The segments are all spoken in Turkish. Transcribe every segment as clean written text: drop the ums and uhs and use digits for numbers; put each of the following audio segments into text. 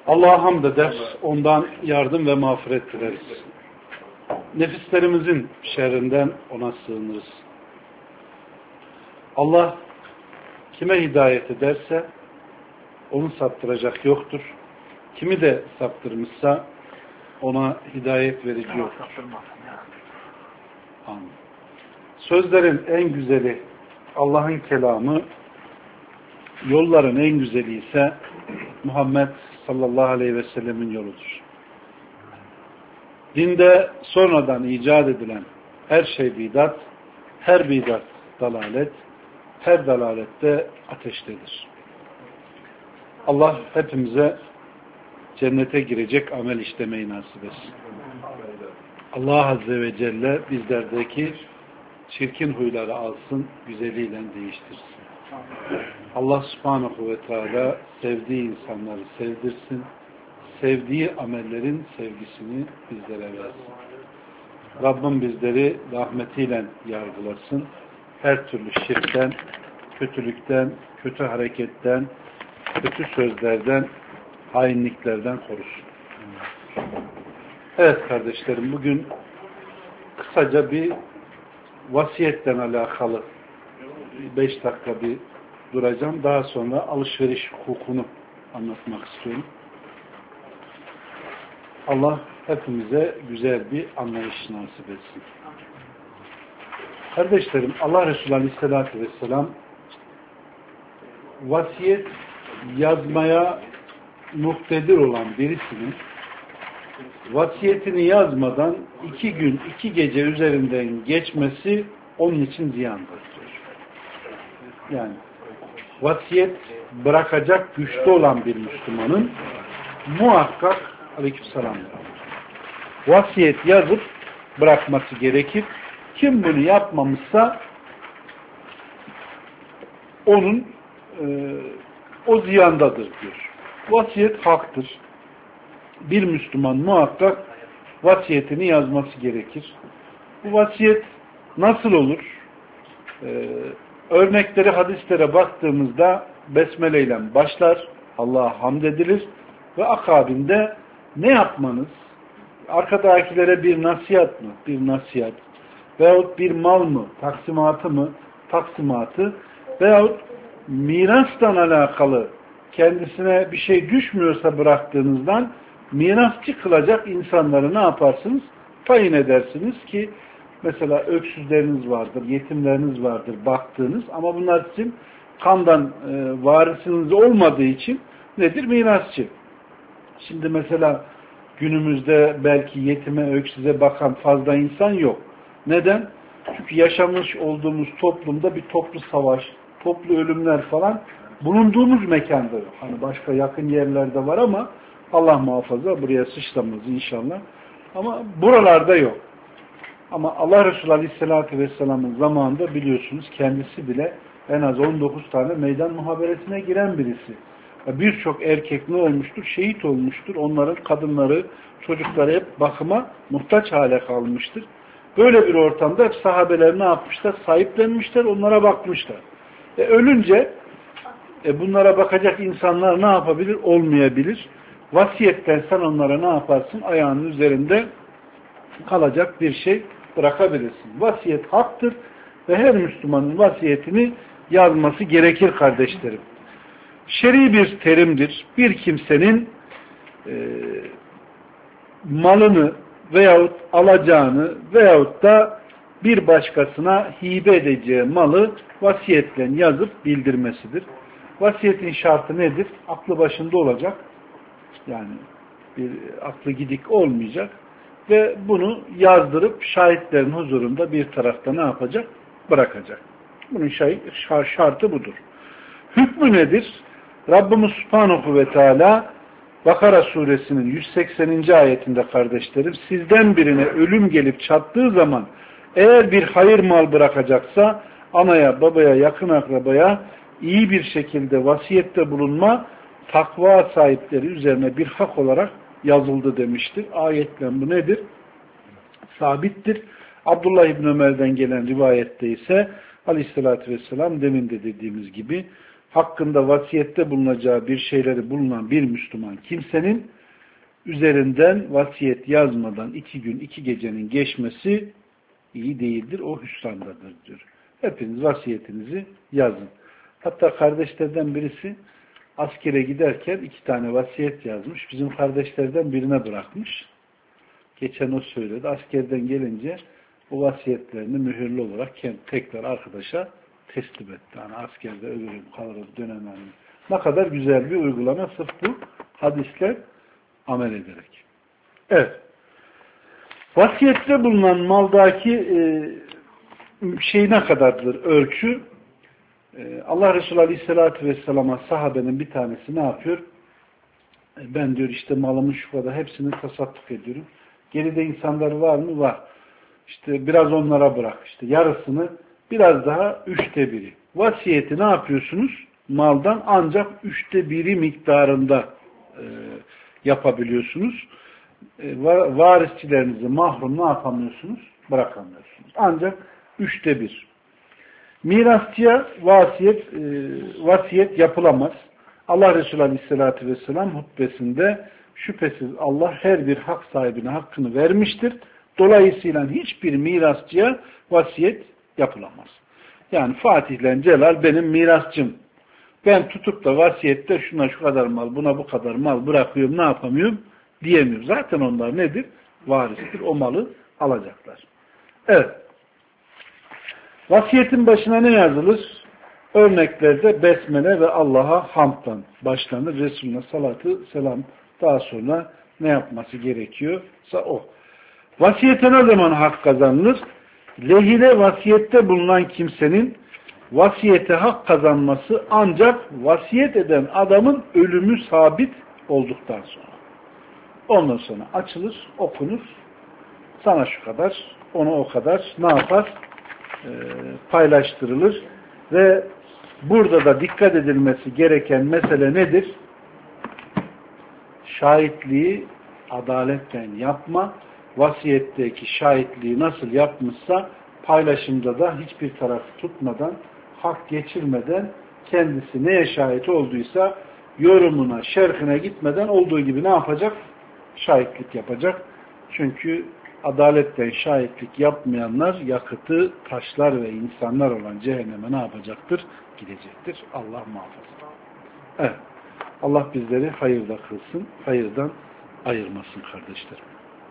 Allah'a hamd eder, ondan yardım ve mağfiret dileriz. Nefislerimizin şerrinden ona sığınırız. Allah kime hidayet ederse onu saptıracak yoktur. Kimi de saptırmışsa ona hidayet verici yoktur. Amin. Sözlerin en güzeli Allah'ın kelamı, yolların en güzeli ise Muhammed sallallahu aleyhi ve sellemin yoludur. Dinde sonradan icat edilen her şey bidat, her bidat dalalet, her dalalette ateştedir. Allah hepimize cennete girecek amel işlemeyi nasip etsin. Allah Azze ve Celle bizlerdeki çirkin huyları alsın, güzeliyle değiştirsin. Allah Subhanahu ve Teala sevdiği insanları sevdirsin, sevdiği amellerin sevgisini bizlere versin. Rabbim bizleri rahmetiyle yargılasın. Her türlü şirkten, kötülükten, kötü hareketten, kötü sözlerden, hainliklerden korusun. Evet kardeşlerim, bugün kısaca bir vasiyetten alakalı 5 dakika bir duracağım. Daha sonra alışveriş hukukunu anlatmak istiyorum. Allah hepimize güzel bir anlayış nasip etsin. Kardeşlerim, Allah Resulü Aleyhisselatü Vesselam vasiyet yazmaya muktedir olan birisinin vasiyetini yazmadan 2 gün 2 gece üzerinden geçmesi onun için ziyandır diyor. Yani vasiyet bırakacak güçlü olan bir Müslümanın muhakkak aleykümselam vasiyet yazıp bırakması gerekir. Kim bunu yapmamışsa onun o ziyandadır diyor. Vasiyet haktır. Bir Müslüman muhakkak vasiyetini yazması gerekir. Bu vasiyet nasıl olur? Örnekleri hadislere baktığımızda besmele ile başlar, Allah'a hamd edilir ve akabinde ne yapmanız? Arkadakilere bir nasihat mı? Bir nasihat. Veyahut bir mal mı? Taksimatı mı? Taksimatı. Veyahut mirasla alakalı kendisine bir şey düşmüyorsa bıraktığınızdan mirasçı kılacak insanları ne yaparsınız? Tayin edersiniz ki mesela öksüzleriniz vardır, yetimleriniz vardır baktığınız ama bunlar sizin kandan varisiniz olmadığı için nedir? Mirasçı. Şimdi mesela günümüzde belki yetime, öksüze bakan fazla insan yok. Neden? Çünkü yaşamış olduğumuz toplumda bir toplu savaş, toplu ölümler falan bulunduğumuz mekanda yok. Hani başka yakın yerlerde var ama Allah muhafaza buraya sıçramaz inşallah. Ama buralarda yok. Ama Allah Resulü Aleyhisselatü Vesselam'ın zamanında biliyorsunuz kendisi bile en az 19 tane meydan muhaberesine giren birisi. Birçok erkek ne olmuştur? Şehit olmuştur. Onların kadınları, çocukları hep bakıma muhtaç hale kalmıştır. Böyle bir ortamda hep sahabeler ne yapmışlar? Sahiplenmişler, onlara bakmışlar. Ölünce bunlara bakacak insanlar ne yapabilir? Olmayabilir. Vasiyetten sen onlara ne yaparsın? Ayağının üzerinde kalacak bir şey bırakabilirsin. Vasiyet haktır ve her Müslümanın vasiyetini yazması gerekir kardeşlerim. Şer'i bir terimdir. Bir kimsenin malını veyahut alacağını veyahut da bir başkasına hibe edeceği malı vasiyetle yazıp bildirmesidir. Vasiyetin şartı nedir? Aklı başında olacak. Yani bir aklı gidik olmayacak. Ve bunu yazdırıp şahitlerin huzurunda bir tarafta ne yapacak? Bırakacak. Bunun şartı budur. Hükmü nedir? Rabbimiz Subhanahu ve Teala Bakara suresinin 180. ayetinde kardeşlerim sizden birine ölüm gelip çattığı zaman eğer bir hayır mal bırakacaksa anaya, babaya, yakın akrabaya iyi bir şekilde vasiyette bulunma takva sahipleri üzerine bir hak olarak yazıldı demiştir. Ayetle bu nedir? Sabittir. Abdullah İbni Ömer'den gelen rivayette ise Aleyhisselatü Vesselam demin de dediğimiz gibi hakkında vasiyette bulunacağı bir şeyleri bulunan bir Müslüman kimsenin üzerinden vasiyet yazmadan 2 gün 2 gecenin geçmesi iyi değildir. O hüsrandadır diyor. Hepiniz vasiyetinizi yazın. Hatta kardeşlerden birisi askere giderken 2 tane vasiyet yazmış. Bizim kardeşlerden birine bırakmış. Geçen o söyledi. Askerden gelince o vasiyetlerini mühürlü olarak tekrar arkadaşa teslim etti. Yani askerde ölürüm, kalırım, dönemem. Ne kadar güzel bir uygulama sırf bu hadisler amel ederek. Evet. Vasiyette bulunan maldaki şey ne kadardır ölçü? Allah Resulü Aleyhisselatü Vesselam'a sahabenin bir tanesi ne yapıyor? Ben diyor işte malımın şu kadar hepsini tasadduk ediyorum. Geride insanları var mı? Var. İşte biraz onlara bırak. İşte yarısını biraz daha 1/3. Vasiyeti ne yapıyorsunuz? Maldan ancak 1/3 miktarında yapabiliyorsunuz. Varisçilerinizi mahrum ne yapamıyorsunuz? Bırakamıyorsunuz. Ancak 1/3. Mirasçıya vasiyet yapılamaz. Allah Resulü Aleyhisselatü Vesselam hutbesinde şüphesiz Allah her bir hak sahibine hakkını vermiştir. Dolayısıyla hiçbir mirasçıya vasiyet yapılamaz. Yani Fatih ile Celal benim mirasçım. Ben tutup da vasiyette şuna şu kadar mal, buna bu kadar mal bırakıyorum, ne yapamıyorum diyemiyorum. Zaten onlar nedir? Varistir. O malı alacaklar. Evet. Vasiyetin başına ne yazılır? Örneklerde besmele ve Allah'a hamdla başlanır. Resulüne salatı selam daha sonra ne yapması gerekiyorsa o. Vasiyete ne zaman hak kazanılır? Lehine vasiyette bulunan kimsenin vasiyete hak kazanması ancak vasiyet eden adamın ölümü sabit olduktan sonra. Ondan sonra açılır, okunur. Sana şu kadar, ona o kadar ne yapar? Paylaştırılır. Ve burada da dikkat edilmesi gereken mesele nedir? Şahitliği adaletten yapma. Vasiyetteki şahitliği nasıl yapmışsa paylaşımda da hiçbir tarafı tutmadan, hak geçirmeden kendisi neye şahit olduysa yorumuna, şerhine gitmeden olduğu gibi ne yapacak? Şahitlik yapacak. Çünkü adaletten şahitlik yapmayanlar yakıtı taşlar ve insanlar olan cehenneme ne yapacaktır? Gidecektir. Allah muhafaza. Evet. Allah bizleri hayırda kılsın, hayırdan ayırmasın kardeşlerim.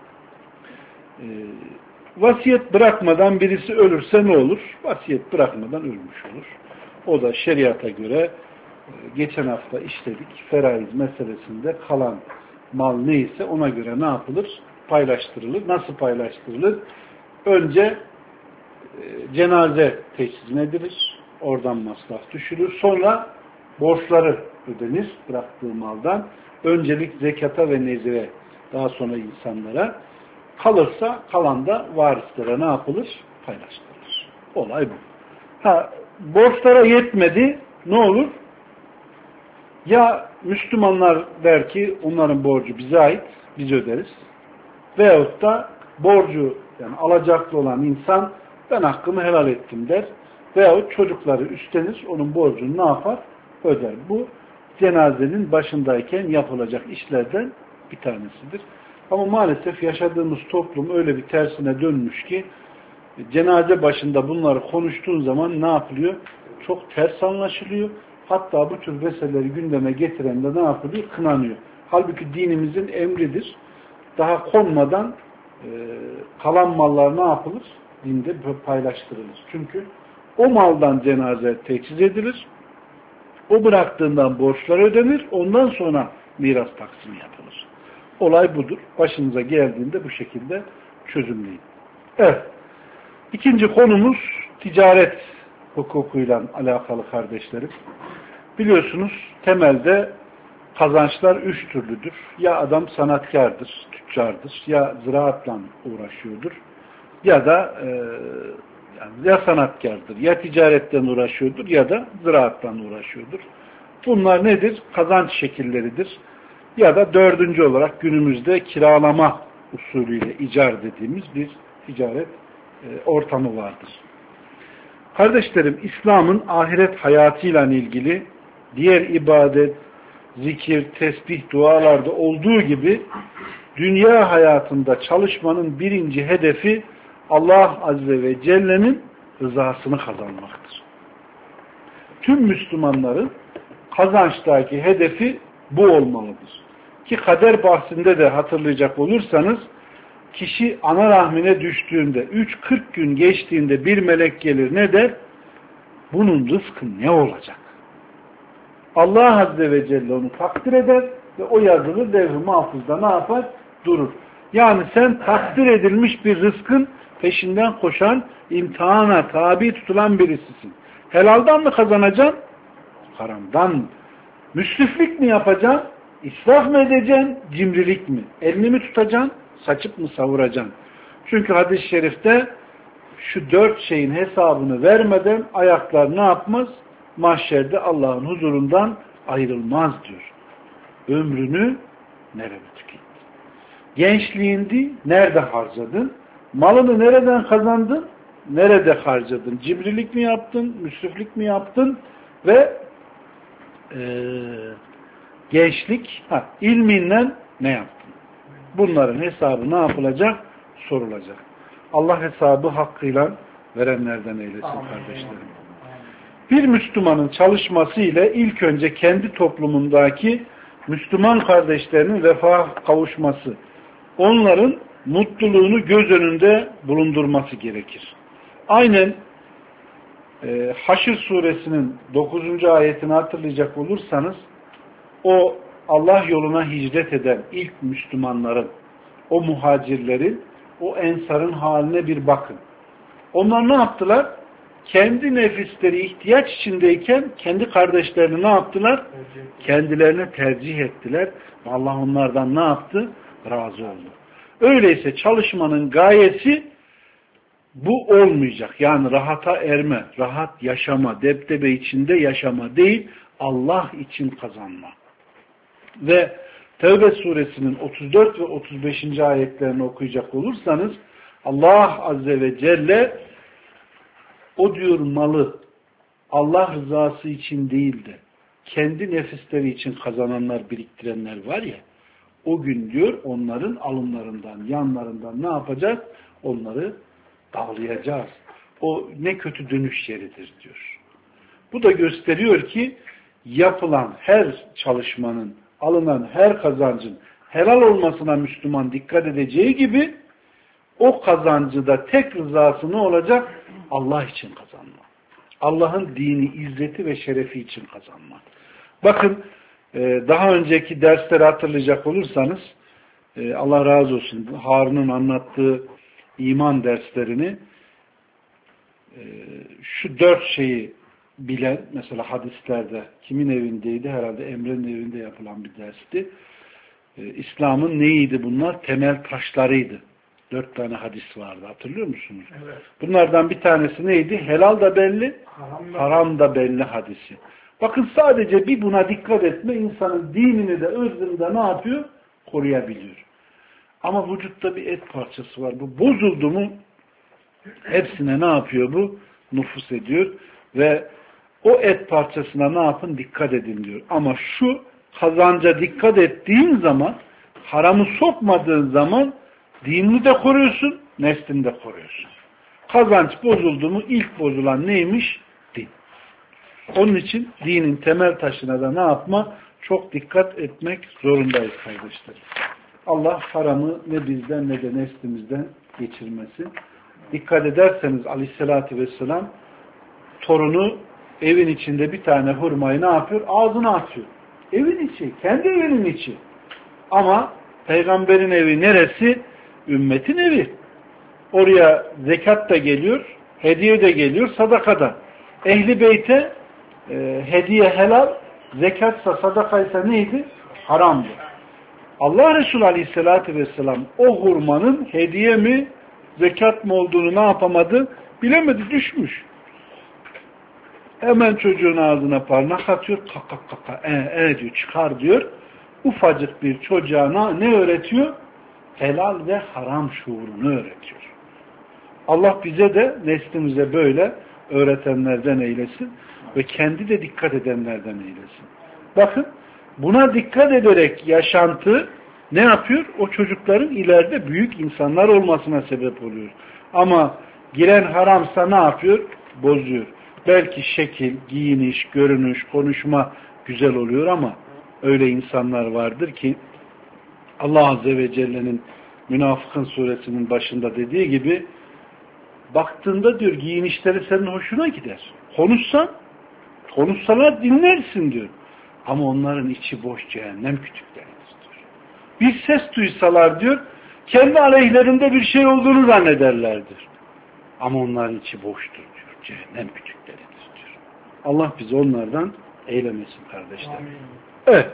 Vasiyet bırakmadan birisi ölürse ne olur? Vasiyet bırakmadan ölmüş olur. O da şeriata göre geçen hafta işledik. Feraiz meselesinde kalan mal neyse ona göre ne yapılır? Paylaştırılır. Nasıl paylaştırılır? Önce cenaze teçhiz edilir. Oradan masraf düşülür. Sonra borçları ödenir bıraktığı maldan. Öncelik zekata ve nezire, daha sonra insanlara. Kalırsa kalan da varislere ne yapılır? Paylaştırılır. Olay bu. Borçlara yetmedi ne olur? Ya Müslümanlar der ki onların borcu bize ait, biz öderiz. Veyahut da borcu yani alacaklı olan insan ben hakkımı helal ettim der. Veyahut çocukları üstlenir, onun borcunu ne yapar? Öder. Bu cenazenin başındayken yapılacak işlerden bir tanesidir. Ama maalesef yaşadığımız toplum öyle bir tersine dönmüş ki cenaze başında bunları konuştuğun zaman ne yapılıyor? Çok ters anlaşılıyor. Hatta bu tür meseleleri gündeme getiren de ne yapılıyor? Kınanıyor. Halbuki dinimizin emridir. Daha konmadan kalan mallar ne yapılır? Dinde paylaştırılır. Çünkü o maldan cenaze teçhiz edilir. O bıraktığından borçlar ödenir. Ondan sonra miras taksimi yapılır. Olay budur. Başınıza geldiğinde bu şekilde çözümleyin. Evet. İkinci konumuz ticaret hukukuyla alakalı kardeşlerim. Biliyorsunuz temelde kazançlar 3 türlüdür. Ya adam sanatkardır, tüccardır, ya ziraatla uğraşıyordur ya da ya sanatkardır, ya ticaretten uğraşıyordur ya da ziraattan uğraşıyordur. Bunlar nedir? Kazanç şekilleridir. Ya da dördüncü olarak günümüzde kiralama usulüyle icar dediğimiz bir ticaret ortamı vardır. Kardeşlerim, İslam'ın ahiret hayatıyla ilgili diğer ibadet, zikir, tesbih, dualarda olduğu gibi dünya hayatında çalışmanın birinci hedefi Allah Azze ve Celle'nin rızasını kazanmaktır. Tüm Müslümanların kazançtaki hedefi bu olmalıdır. Ki kader bahsinde de hatırlayacak olursanız, kişi ana rahmine düştüğünde 3-40 gün geçtiğinde bir melek gelir, ne der? Bunun rızkı ne olacak? Allah Azze ve Celle onu takdir eder ve o yazılı levh-i mahfuzda ne yapar? Durur. Yani sen takdir edilmiş bir rızkın peşinden koşan, imtihana tabi tutulan birisisin. Helaldan mı kazanacaksın? Haramdan mı? Müsriflik mi yapacaksın? İsraf mı edeceksin? Cimrilik mi? Elini mi tutacaksın? Saçıp mı savuracaksın? Çünkü hadis-i şerifte şu 4 şeyin hesabını vermeden ayaklar ne yapmaz? Mahşerde Allah'ın huzurundan ayrılmaz diyor. Ömrünü nerede tükettin? Gençliğindi, nerede harcadın? Malını nereden kazandın? Nerede harcadın? Cimrilik mi yaptın? Müsriflik mi yaptın? Ve gençlik, ilminle ne yaptın? Bunların hesabı ne yapılacak? Sorulacak. Allah hesabı hakkıyla verenlerden eylesin kardeşlerim. Bir Müslümanın çalışması ile ilk önce kendi toplumundaki Müslüman kardeşlerinin refaha kavuşması, onların mutluluğunu göz önünde bulundurması gerekir. Aynen Haşr suresinin 9. ayetini hatırlayacak olursanız, o Allah yoluna hicret eden ilk Müslümanların, o muhacirlerin, o ensarın haline bir bakın. Onlar ne yaptılar? Kendi nefisleri ihtiyaç içindeyken kendi kardeşlerini ne yaptılar? Kendilerine tercih ettiler. Allah onlardan ne yaptı? Razı oldu. Öyleyse çalışmanın gayesi bu olmayacak. Yani rahata erme, rahat yaşama, debdebe içinde yaşama değil, Allah için kazanma. Ve Tevbe suresinin 34 ve 35. ayetlerini okuyacak olursanız, Allah Azze ve Celle o diyor malı Allah rızası için değil de kendi nefisleri için kazananlar, biriktirenler var ya, o gün diyor onların alınlarından, yanlarından ne yapacağız? Onları dağlayacağız. O ne kötü dönüş yeridir diyor. Bu da gösteriyor ki yapılan her çalışmanın, alınan her kazancın helal olmasına Müslüman dikkat edeceği gibi o kazancı da tek rızası ne olacak? Allah için kazanma. Allah'ın dini, izzeti ve şerefi için kazanma. Bakın daha önceki dersleri hatırlayacak olursanız, Allah razı olsun, Harun'un anlattığı iman derslerini, şu 4 şeyi bilen, mesela hadislerde kimin evindeydi? Herhalde Emre'nin evinde yapılan bir dersti. İslam'ın neydi bunlar? Temel taşlarıydı. 4 tane hadis vardı. Hatırlıyor musunuz? Evet. Bunlardan bir tanesi neydi? Helal da belli, haram da belli hadisi. Bakın sadece bir buna dikkat etme, insanın dinini de ırzını da ne yapıyor? Koruyabiliyor. Ama vücutta bir et parçası var. Bu bozuldu mu hepsine ne yapıyor bu? Nüfuz ediyor. Ve o et parçasına ne yapın? Dikkat edin diyor. Ama şu kazanca dikkat ettiğin zaman, haramı sokmadığın zaman dinini de koruyorsun, neslini de koruyorsun. Kazanç bozuldu mu ilk bozulan neymiş? Din. Onun için dinin temel taşına da ne yapma? Çok dikkat etmek zorundayız kardeşler. Allah haramı ne bizden ne de neslimizden geçirmesin. Dikkat ederseniz Aleyhisselatü Vesselam torunu evin içinde bir tane hurmayı ne yapıyor? Ağzına atıyor. Evin içi, kendi evinin içi. Ama peygamberin evi neresi? Ümmetin evi. Oraya zekat da geliyor, hediye de geliyor, sadaka da. Ehli beyte hediye helal, zekatsa sadakaysa neydi? Haramdı. Allah Resulü Aleyhisselatü Vesselam o hurmanın hediye mi, zekat mı olduğunu ne yapamadı? Bilemedi, düşmüş. Hemen çocuğun ağzına parmak atıyor, kaka kaka, diyor, çıkar diyor. Ufacık bir çocuğa ne öğretiyor? Helal ve haram şuurunu öğretiyor. Allah bize de neslimize böyle öğretenlerden eylesin. ve kendi de dikkat edenlerden eylesin. Bakın, buna dikkat ederek yaşantı ne yapıyor? O çocukların ileride büyük insanlar olmasına sebep oluyor. Ama giren haramsa ne yapıyor? Bozuyor. Belki şekil, giyiniş, görünüş, konuşma güzel oluyor ama öyle insanlar vardır ki Allah Azze ve Celle'nin Münafıkın suresinin başında dediği gibi baktığında diyor giyinişleri senin hoşuna gider. Konuşsalar dinlersin diyor. Ama onların içi boş cehennem kütükleridir diyor. Bir ses duysalar diyor kendi aleyhlerinde bir şey olduğunu zannederlerdir. Ama onların içi boştur diyor. Cehennem kütükleridir diyor. Allah bizi onlardan eylemesin kardeşler. Evet.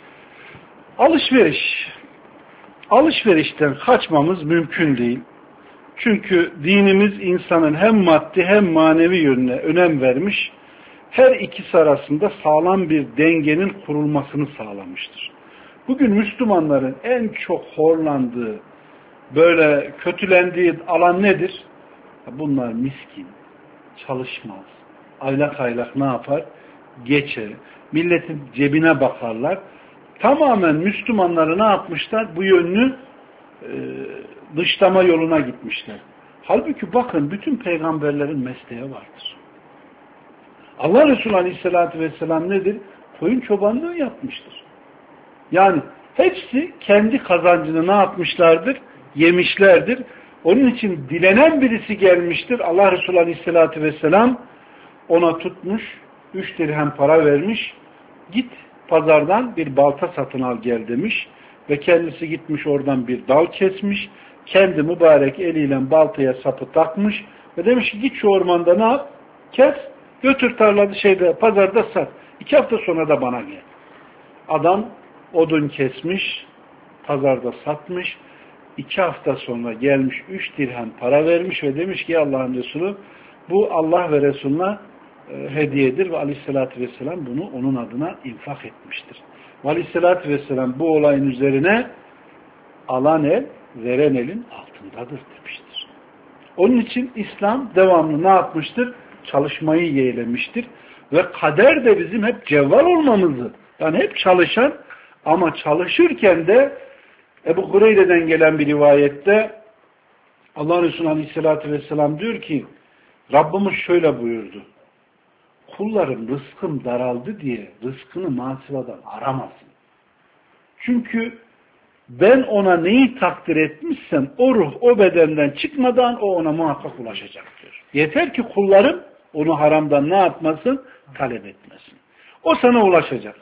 Alışverişten kaçmamız mümkün değil. Çünkü dinimiz insanın hem maddi hem manevi yönüne önem vermiş, her ikisi arasında sağlam bir dengenin kurulmasını sağlamıştır. Bugün Müslümanların en çok horlandığı, böyle kötülendiği alan nedir? Bunlar miskin, çalışmaz, aylak aylak ne yapar? Geçer, milletin cebine bakarlar. Tamamen Müslümanları ne yapmışlar? Bu yönlü dışlama yoluna gitmişler. Halbuki bakın bütün peygamberlerin mesleği vardır. Allah Resulü Aleyhisselatü Vesselam nedir? Koyun çobanlığı yapmıştır. Yani hepsi kendi kazancını ne yapmışlardır? Yemişlerdir. Onun için dilenen birisi gelmiştir. Allah Resulü Aleyhisselatü Vesselam ona tutmuş, 3 dirhem para vermiş. Git pazardan bir balta satın al gel demiş. Ve kendisi gitmiş oradan bir dal kesmiş. Kendi mübarek eliyle baltaya sapı takmış. Ve demiş ki git şu ormanda ne yap? Kes. Götür tarlada pazarda sat. 2 hafta sonra da bana gel. Adam odun kesmiş. Pazarda satmış. 2 hafta sonra gelmiş 3 dirhem para vermiş ve demiş ki Allah'ın Resulü bu Allah ve Resulüne hediyedir ve Aleyhisselatü Vesselam bunu onun adına infak etmiştir. Ve Aleyhisselatü Vesselam bu olayın üzerine alan el veren elin altındadır demiştir. Onun için İslam devamlı ne yapmıştır? Çalışmayı yeğlemiştir. Ve kader de bizim hep cevval olmamızı, yani hep çalışan ama çalışırken de Ebu Hureyre'den gelen bir rivayette Allah Resulü Aleyhisselatü Vesselam diyor ki Rabbimiz şöyle buyurdu. Kullarım rızkım daraldı diye rızkını masivadan aramasın. Çünkü ben ona neyi takdir etmişsem o ruh o bedenden çıkmadan o ona muhakkak ulaşacak diyor. Yeter ki kullarım onu haramdan ne yapmasın? Talep etmesin. O sana ulaşacak.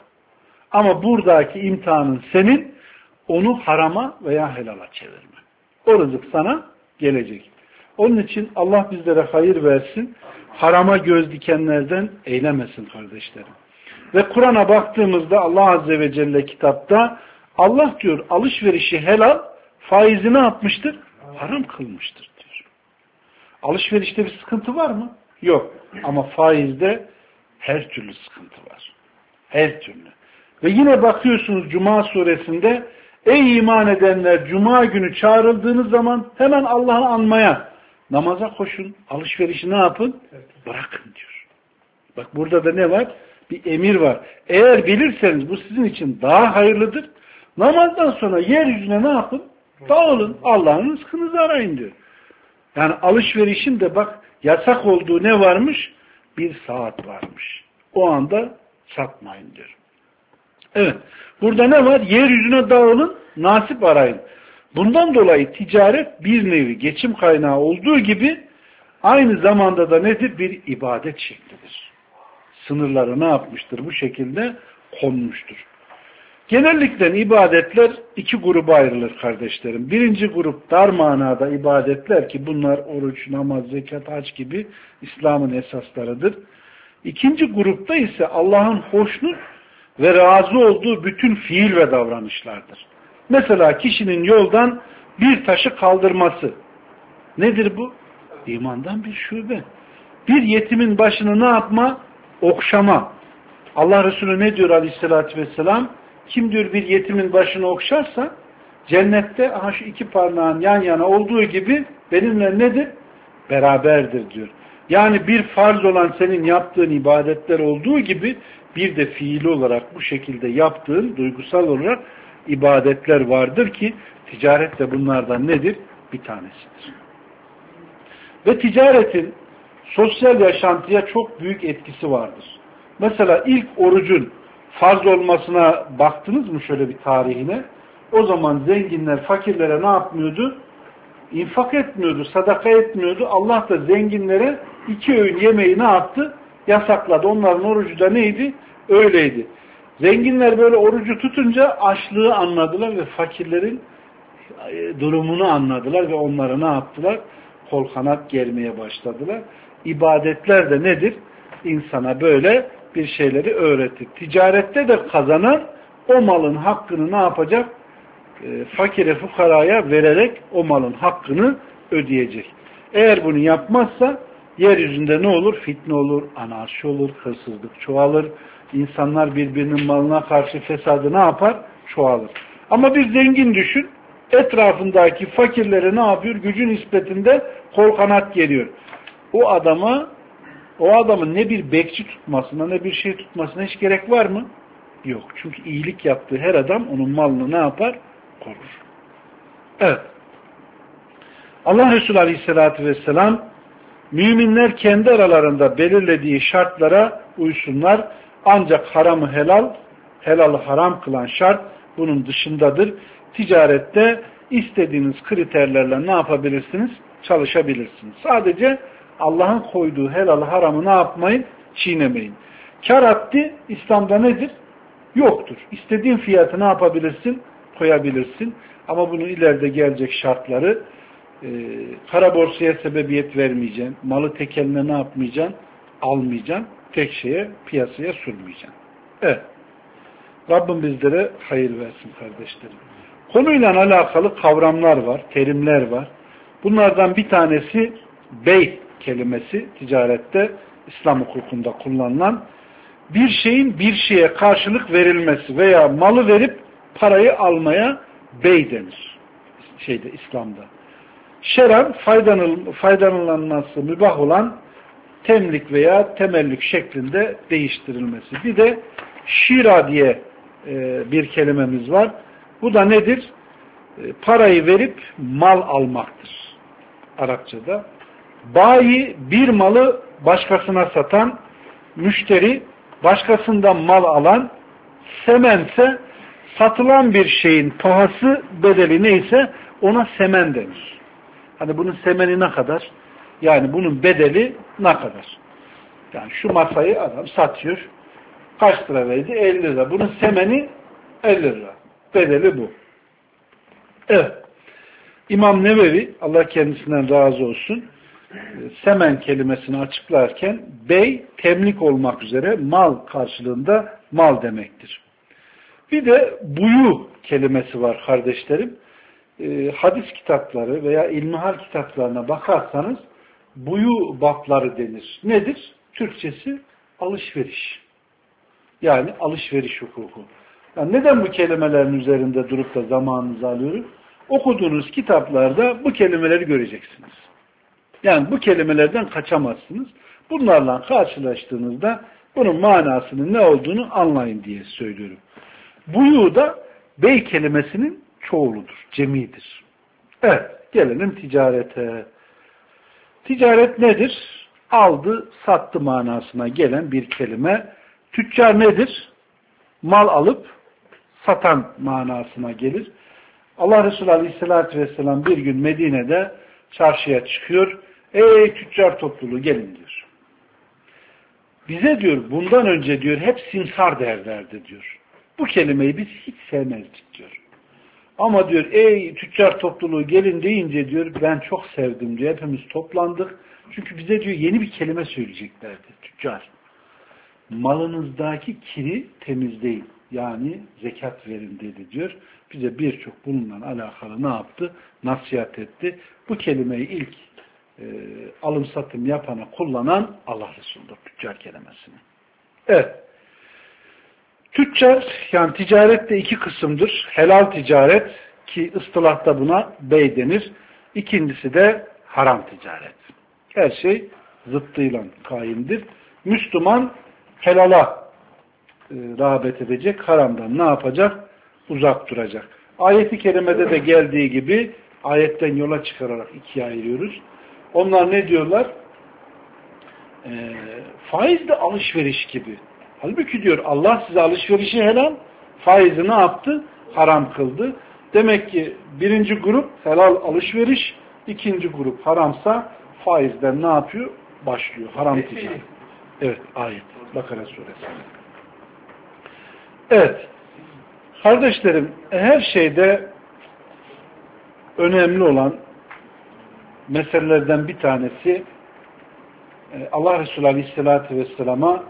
Ama buradaki imtihanın senin onu harama veya helala çevirme. O rızık sana gelecek. Onun için Allah bizlere hayır versin. Harama göz dikenlerden eylemesin kardeşlerim. Ve Kur'an'a baktığımızda Allah Azze ve Celle kitapta Allah diyor alışverişi helal, faizi ne yapmıştır? Haram kılmıştır diyor. Alışverişte bir sıkıntı var mı? Yok. Ama faizde her türlü sıkıntı var. Her türlü. Ve yine bakıyorsunuz Cuma suresinde ey iman edenler Cuma günü çağrıldığınız zaman hemen Allah'ı anmaya, namaza koşun, alışverişi ne yapın? Bırakın diyor. Bak burada da ne var? Bir emir var. Eğer bilirseniz bu sizin için daha hayırlıdır. Namazdan sonra yeryüzüne ne yapın? Dağılın. Allah'ın rızkınızı arayın diyor. Yani alışverişin de bak yasak olduğu ne varmış? 1 saat varmış. O anda satmayın diyor. Evet. Burada ne var? Yeryüzüne dağılın, nasip arayın. Bundan dolayı ticaret bir nevi geçim kaynağı olduğu gibi aynı zamanda da nedir? Bir ibadet şeklidir. Sınırları ne yapmıştır? Bu şekilde konmuştur. Genellikle ibadetler 2 gruba ayrılır kardeşlerim. Birinci grup dar manada ibadetler ki bunlar oruç, namaz, zekat, hac gibi İslam'ın esaslarıdır. İkinci grupta ise Allah'ın hoşnut ve razı olduğu bütün fiil ve davranışlardır. Mesela kişinin yoldan bir taşı kaldırması. Nedir bu? İmandan bir şube. Bir yetimin başını ne yapma? Okşama. Allah Resulü ne diyor Aleyhisselatü Vesselam? Kim diyor bir yetimin başını okşarsa cennette şu 2 parmağın yan yana olduğu gibi benimle nedir? Beraberdir diyor. Yani bir farz olan senin yaptığın ibadetler olduğu gibi bir de fiili olarak bu şekilde yaptığın duygusal olarak ibadetler vardır ki ticaret de bunlardan nedir? Bir tanesidir. Ve ticaretin sosyal yaşantıya çok büyük etkisi vardır. Mesela ilk orucun farz olmasına baktınız mı şöyle bir tarihine? O zaman zenginler fakirlere ne yapmıyordu? İnfak etmiyordu, sadaka etmiyordu. Allah da zenginlere 2 öğün yemeği ne yaptı? Yasakladı. Onların orucu da neydi? Öyleydi. Zenginler böyle orucu tutunca açlığı anladılar ve fakirlerin durumunu anladılar ve onlara ne yaptılar? Kol kanat germeye başladılar. İbadetler de nedir? İnsana böyle bir şeyleri öğretti. Ticarette de kazanan o malın hakkını ne yapacak? Fakire fukaraya vererek o malın hakkını ödeyecek. Eğer bunu yapmazsa yeryüzünde ne olur? Fitne olur, anarşi olur, hırsızlık çoğalır. İnsanlar birbirinin malına karşı fesadı ne yapar? Çoğalır. Ama bir zengin düşün, etrafındaki fakirlere ne yapıyor? Gücü nispetinde kol kanat geliyor. O adamın ne bir bekçi tutmasına ne bir şey tutmasına hiç gerek var mı? Yok. Çünkü iyilik yaptığı her adam onun malını ne yapar? Korur. Evet. Allah Resulü Aleyhisselatü Vesselam müminler kendi aralarında belirlediği şartlara uysunlar. Ancak haramı helal, helalı haram kılan şart bunun dışındadır. Ticarette istediğiniz kriterlerle ne yapabilirsiniz? Çalışabilirsiniz. Sadece Allah'ın koyduğu helalı haramı ne yapmayın? Çiğnemeyin. Kar haddi İslam'da nedir? Yoktur. İstediğin fiyatı ne yapabilirsin? Koyabilirsin. Ama bunun ileride gelecek şartları kara borsaya sebebiyet vermeyeceksin. Malı tek eline ne yapmayacaksın? Almayacaksın. Tek şeye, piyasaya sürmeyeceksin. Evet. Rabbim bizlere hayır versin kardeşlerim. Konuyla alakalı kavramlar var, terimler var. Bunlardan bir tanesi bey kelimesi ticarette, İslam hukukunda kullanılan bir şeyin bir şeye karşılık verilmesi veya malı verip parayı almaya bey denir. İslam'da. Şer'an faydalanılması mübah olan temlik veya temellük şeklinde değiştirilmesi. Bir de şira diye bir kelimemiz var. Bu da nedir? Parayı verip mal almaktır. Arapçada. Bayi bir malı başkasına satan, müşteri başkasından mal alan, semense satılan bir şeyin pahası bedeli neyse ona semen denir. Hani bunun semeni ne kadar? Yani bunun bedeli ne kadar? Yani şu masayı adam satıyor. Kaç lira verdi? 50 lira. Bunun semeni 50 lira. Bedeli bu. Evet. İmam Nevevi, Allah kendisinden razı olsun, semen kelimesini açıklarken bey, temlik olmak üzere mal karşılığında mal demektir. Bir de buyu kelimesi var kardeşlerim. Hadis kitapları veya ilmihal kitaplarına bakarsanız buyu babları denir. Nedir? Türkçesi alışveriş. Yani alışveriş hukuku. Yani neden bu kelimelerin üzerinde durup da zamanınızı alıyorum? Okuduğunuz kitaplarda bu kelimeleri göreceksiniz. Yani bu kelimelerden kaçamazsınız. Bunlarla karşılaştığınızda bunun manasının ne olduğunu anlayın diye söylüyorum. Buyu da bey kelimesinin çoğuludur, cemidir. Evet, gelelim ticarete. Ticaret nedir? Aldı, sattı manasına gelen bir kelime. Tüccar nedir? Mal alıp satan manasına gelir. Allah Resulü Aleyhisselatü Vesselam bir gün Medine'de çarşıya çıkıyor. Ey tüccar topluluğu gelin diyor. Bize diyor bundan önce diyor hep simsar derlerdi diyor. Bu kelimeyi biz hiç sevmezdik diyor. Ama diyor ey tüccar topluluğu gelin deyince diyor ben çok sevdim diyor. Hepimiz toplandık. Çünkü bize diyor yeni bir kelime söyleyeceklerdi tüccar. Malınızdaki kiri temizleyin. Yani zekat verin dedi diyor. Bize birçok bununla alakalı ne yaptı? Nasihat etti. Bu kelimeyi ilk alım satım yapana kullanan Allah Resulü'dür tüccar kelimesini. Evet. Tüccar yani ticaret de iki kısımdır. Helal ticaret ki ıstılahta buna bey denir. İkincisi de haram ticaret. Her şey zıttıyla kaimdir. Müslüman helala rağbet edecek, haramdan ne yapacak? Uzak duracak. Ayet-i kerimede de geldiği gibi ayetten yola çıkararak ikiye ayırıyoruz. Onlar ne diyorlar? Faiz de alışveriş gibi. Halbuki diyor Allah size alışverişi helal, faizi ne yaptı? Haram kıldı. Demek ki birinci grup helal alışveriş, ikinci grup haramsa faizden ne yapıyor? Başlıyor. Haram ticaret. Evet, ayet. Bakara suresi. Evet. Kardeşlerim, her şeyde önemli olan meselelerden bir tanesi Allah Resulü Aleyhisselatü Vesselam'a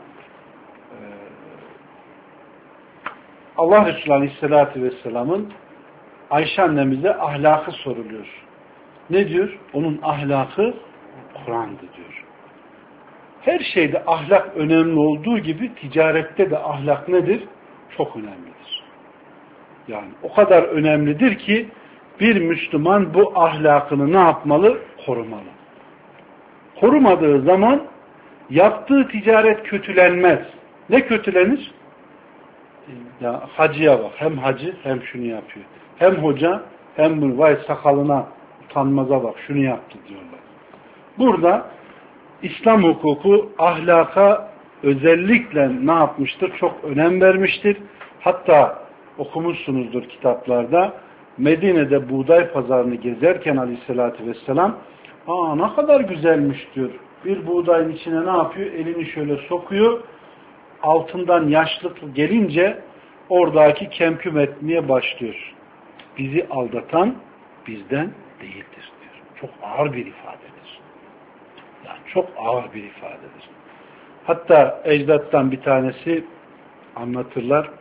Allah Resulü Aleyhisselatü Vesselam'ın Ayşe annemize ahlakı soruluyor. Ne diyor? Onun ahlakı Kur'an'dı diyor. Her şeyde ahlak önemli olduğu gibi ticarette de ahlak nedir? Çok önemlidir. Yani o kadar önemlidir ki bir Müslüman bu ahlakını ne yapmalı? Korumalı. Korumadığı zaman yaptığı ticaret kötülenmez. Ne kötülenir? Ya hacıya bak. Hem hacı hem şunu yapıyor. Hem hoca hem bunu vay sakalına utanmaza bak şunu yaptı diyorlar. Burada İslam hukuku ahlaka özellikle ne yapmıştır? Çok önem vermiştir. Hatta okumuşsunuzdur kitaplarda Medine'de buğday pazarını gezerken Aleyhisselatü Vesselam ne kadar güzelmiş diyor. Bir buğdayın içine ne yapıyor? Elini şöyle sokuyor. Altından yaşlık gelince oradaki kemküm etmeye başlıyor. Bizi aldatan bizden değildir diyor. Çok ağır bir ifadedir. Yani çok ağır bir ifadedir. Hatta ecdattan bir tanesi anlatırlar.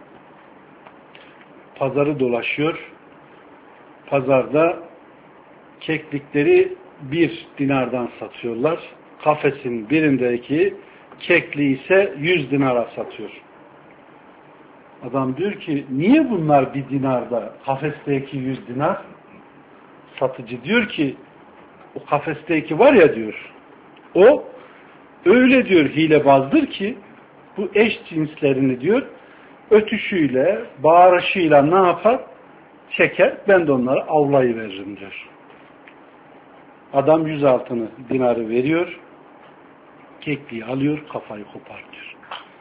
Pazarı dolaşıyor. Pazarda keklikleri 1 dinardan satıyorlar. Kafesin birindeki kekliği ise 100 dinara satıyor. Adam diyor ki niye bunlar 1 dinarda? Kafesteki 100 dinar. Satıcı diyor ki o kafesteki var ya diyor. O öyle diyor hilebazdır ki bu eş cinslerini diyor ötüşüyle, bağırışıyla ne yapar? Çeker. Ben de onları avlayıveririm diyor. Adam 100 altını dinarı veriyor. Kekliği alıyor, kafayı kopartıyor.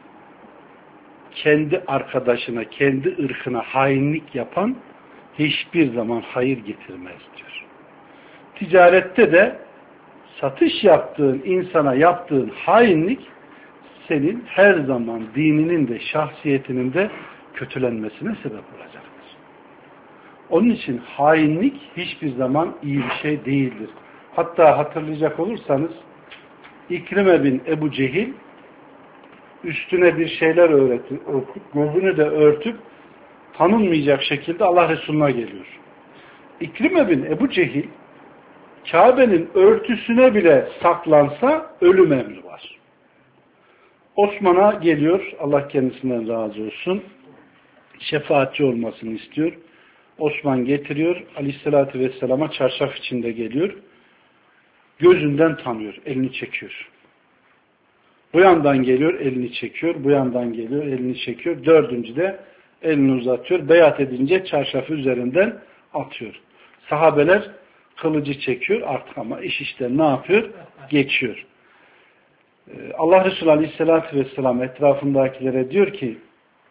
Kendi arkadaşına, kendi ırkına hainlik yapan hiçbir zaman hayır getirmez diyor. Ticarette de satış yaptığın insana yaptığın hainlik senin her zaman dininin de şahsiyetinin de kötülenmesine sebep olacaktır. Onun için hainlik hiçbir zaman iyi bir şey değildir. Hatta hatırlayacak olursanız İkrime bin Ebu Cehil üstüne bir şeyler öğretip, gözünü de örtüp tanınmayacak şekilde Allah Resulü'ne geliyor. İkrime bin Ebu Cehil Kabe'nin örtüsüne bile saklansa ölüm emri var. Osman'a geliyor, Allah kendisinden razı olsun, şefaatçi olmasını istiyor. Osman getiriyor, Aleyhisselatü Vesselam'a çarşaf içinde geliyor. Gözünden tanıyor, elini çekiyor. Bu yandan geliyor, elini çekiyor. Bu yandan geliyor, elini çekiyor. Dördüncüde elini uzatıyor. Beyat edince çarşafı üzerinden atıyor. Sahabeler kılıcı çekiyor artık ama iş işte ne yapıyor? Geçiyor. Allah Resulü Aleyhisselatü Vesselam etrafındakilere diyor ki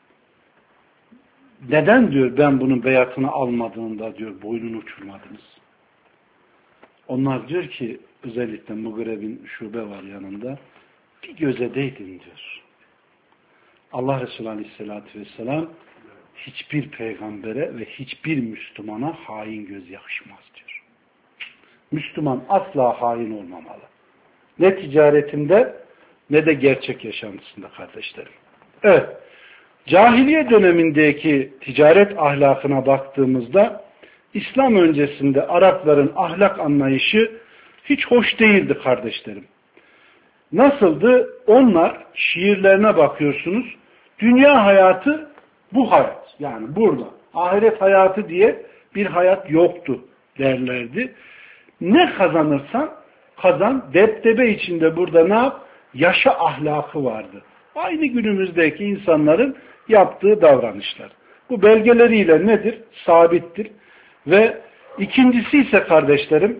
neden diyor ben bunun beyatını almadığında diyor boynunu uçurmadınız. Onlar diyor ki özellikle Mugreb'in şube var yanında bir göze değdin diyor. Allah Resulü Aleyhisselatü Vesselam hiçbir peygambere ve hiçbir Müslümana hain göz yakışmaz diyor. Müslüman asla hain olmamalı. Ne ticaretinde ne de gerçek yaşantısında kardeşlerim. Evet. Cahiliye dönemindeki ticaret ahlakına baktığımızda İslam öncesinde Arapların ahlak anlayışı hiç hoş değildi kardeşlerim. Nasıldı? Onlar şiirlerine bakıyorsunuz. Dünya hayatı bu hayat. Yani burada. Ahiret hayatı diye bir hayat yoktu derlerdi. Ne kazanırsan kazan. Depdebe içinde burada ne yap? Yaşa ahlakı vardı. Aynı günümüzdeki insanların yaptığı davranışlar. Bu belgeleriyle nedir? Sabittir. Ve ikincisi ise kardeşlerim,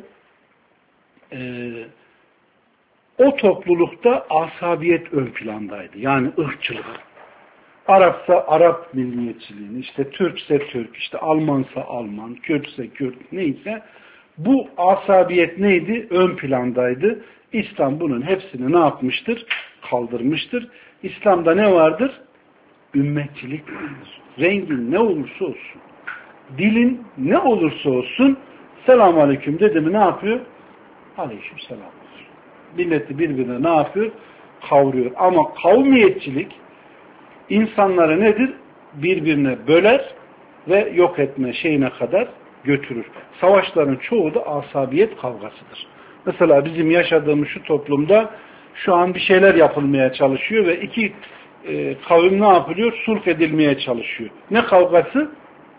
o toplulukta asabiyet ön plandaydı. Yani ırkçılık. Arapsa Arap milliyetçiliğini, işte Türkse Türk, işte Almansa Alman, Kürtse Kürt neyse bu asabiyet neydi? Ön plandaydı. İslam bunun hepsini ne yapmıştır? Kaldırmıştır. İslam'da ne vardır? Ümmetçilik vardır. Rengin ne olursa olsun, dilin ne olursa olsun selamun aleyküm dedi mi ne yapıyor? Aleyküm selam. Milleti birbirine ne yapıyor? Kavruyor. Ama kavmiyetçilik insanları nedir? Birbirine böler ve yok etme şeyine kadar götürür. Savaşların çoğu da asabiyet kavgasıdır. Mesela bizim yaşadığımız şu toplumda şu an bir şeyler yapılmaya çalışıyor ve iki kavim ne yapılıyor? Sulh edilmeye çalışıyor. Ne kavgası?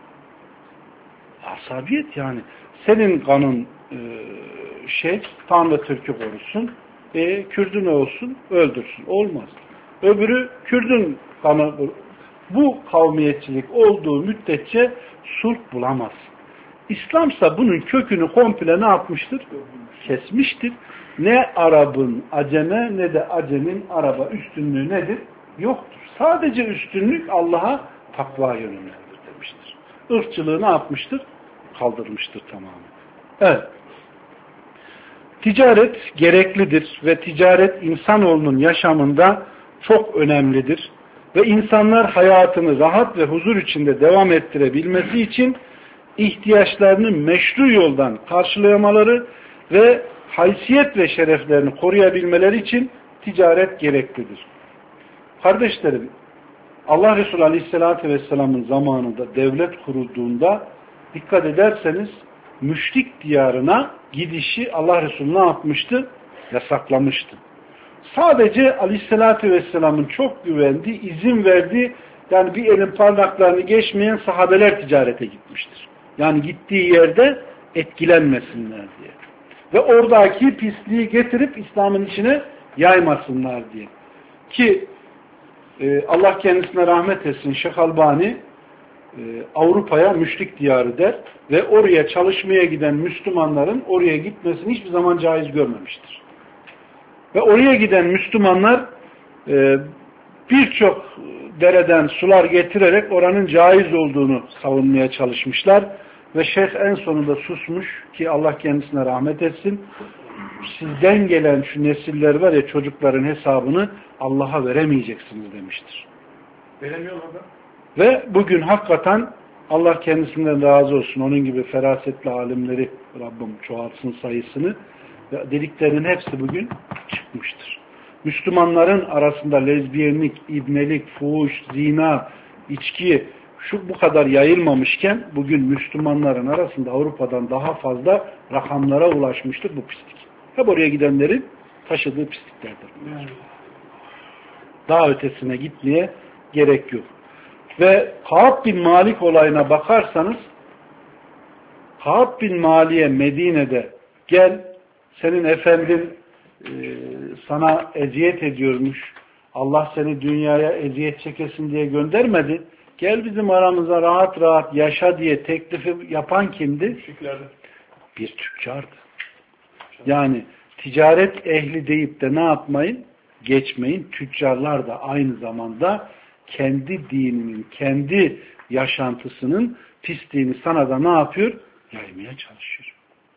Asabiyet yani. Senin kanın Tanrı Türk'ü korusun, Kürdün olsun, öldürsün. Olmaz. Öbürü Kürdün kanı, bu kavmiyetçilik olduğu müddetçe sulh bulamaz. İslamsa bunun kökünü komple ne yapmıştır? Kesmiştir. Ne Arap'ın Acem'e ne de Acem'in Arap'a üstünlüğü nedir? Yoktur. Sadece üstünlük Allah'a takva yönündedir demiştir. Irkçılığı ne yapmıştır? Kaldırmıştır tamamen. Evet. Ticaret gereklidir ve ticaret insanoğlunun yaşamında çok önemlidir. Ve insanlar hayatını rahat ve huzur içinde devam ettirebilmesi için ihtiyaçlarını meşru yoldan karşılayamaları ve haysiyet ve şereflerini koruyabilmeleri için ticaret gereklidir. Kardeşlerim, Allah Resulü Aleyhisselatü Vesselam'ın zamanında devlet kurulduğunda dikkat ederseniz müşrik diyarına gidişi Allah Resulü ne yapmıştı? Yasaklamıştı. Sadece Aleyhisselatü Vesselam'ın çok güvendiği, izin verdiği, yani bir elin parmaklarını geçmeyen sahabeler ticarete gitmiştir. Yani gittiği yerde etkilenmesinler diye. Ve oradaki pisliği getirip İslam'ın içine yaymasınlar diye. Ki Allah kendisine rahmet etsin, Şeyh Albani Avrupa'ya müşrik diyarı der ve oraya çalışmaya giden Müslümanların oraya gitmesini hiçbir zaman caiz görmemiştir. Ve oraya giden Müslümanlar birçok dereden sular getirerek oranın caiz olduğunu savunmaya çalışmışlar. Ve şeyh en sonunda susmuş ki Allah kendisine rahmet etsin. Sizden gelen şu nesiller var ya, çocukların hesabını Allah'a veremeyeceksiniz demiştir. Veremiyorlar da. Ve bugün hakikaten Allah kendisinden razı olsun. Onun gibi ferasetli alimleri Rabbim çoğaltsın sayısını. Ve dediklerinin hepsi bugün çıkmıştır. Müslümanların arasında lezbiyenlik, ibnelik, fuhuş, zina, içki bu kadar yayılmamışken bugün Müslümanların arasında Avrupa'dan daha fazla rakamlara ulaşmıştır bu pislik. Hep oraya gidenlerin taşıdığı pisliklerdir. Daha ötesine gitmeye gerek yok. Ve Kâb bin Malik olayına bakarsanız, Kâb bin Malik'e Medine'de gel, senin efendin sana eziyet ediyormuş, Allah seni dünyaya eziyet çekesin diye göndermedi, gel bizim aramıza rahat rahat yaşa diye teklifi yapan kimdi? Bir tüccardı. Yani ticaret ehli deyip de ne yapmayın? Geçmeyin. Tüccarlar da aynı zamanda kendi dininin, kendi yaşantısının pisliğini sana da ne yapıyor? Yaymaya çalışıyor.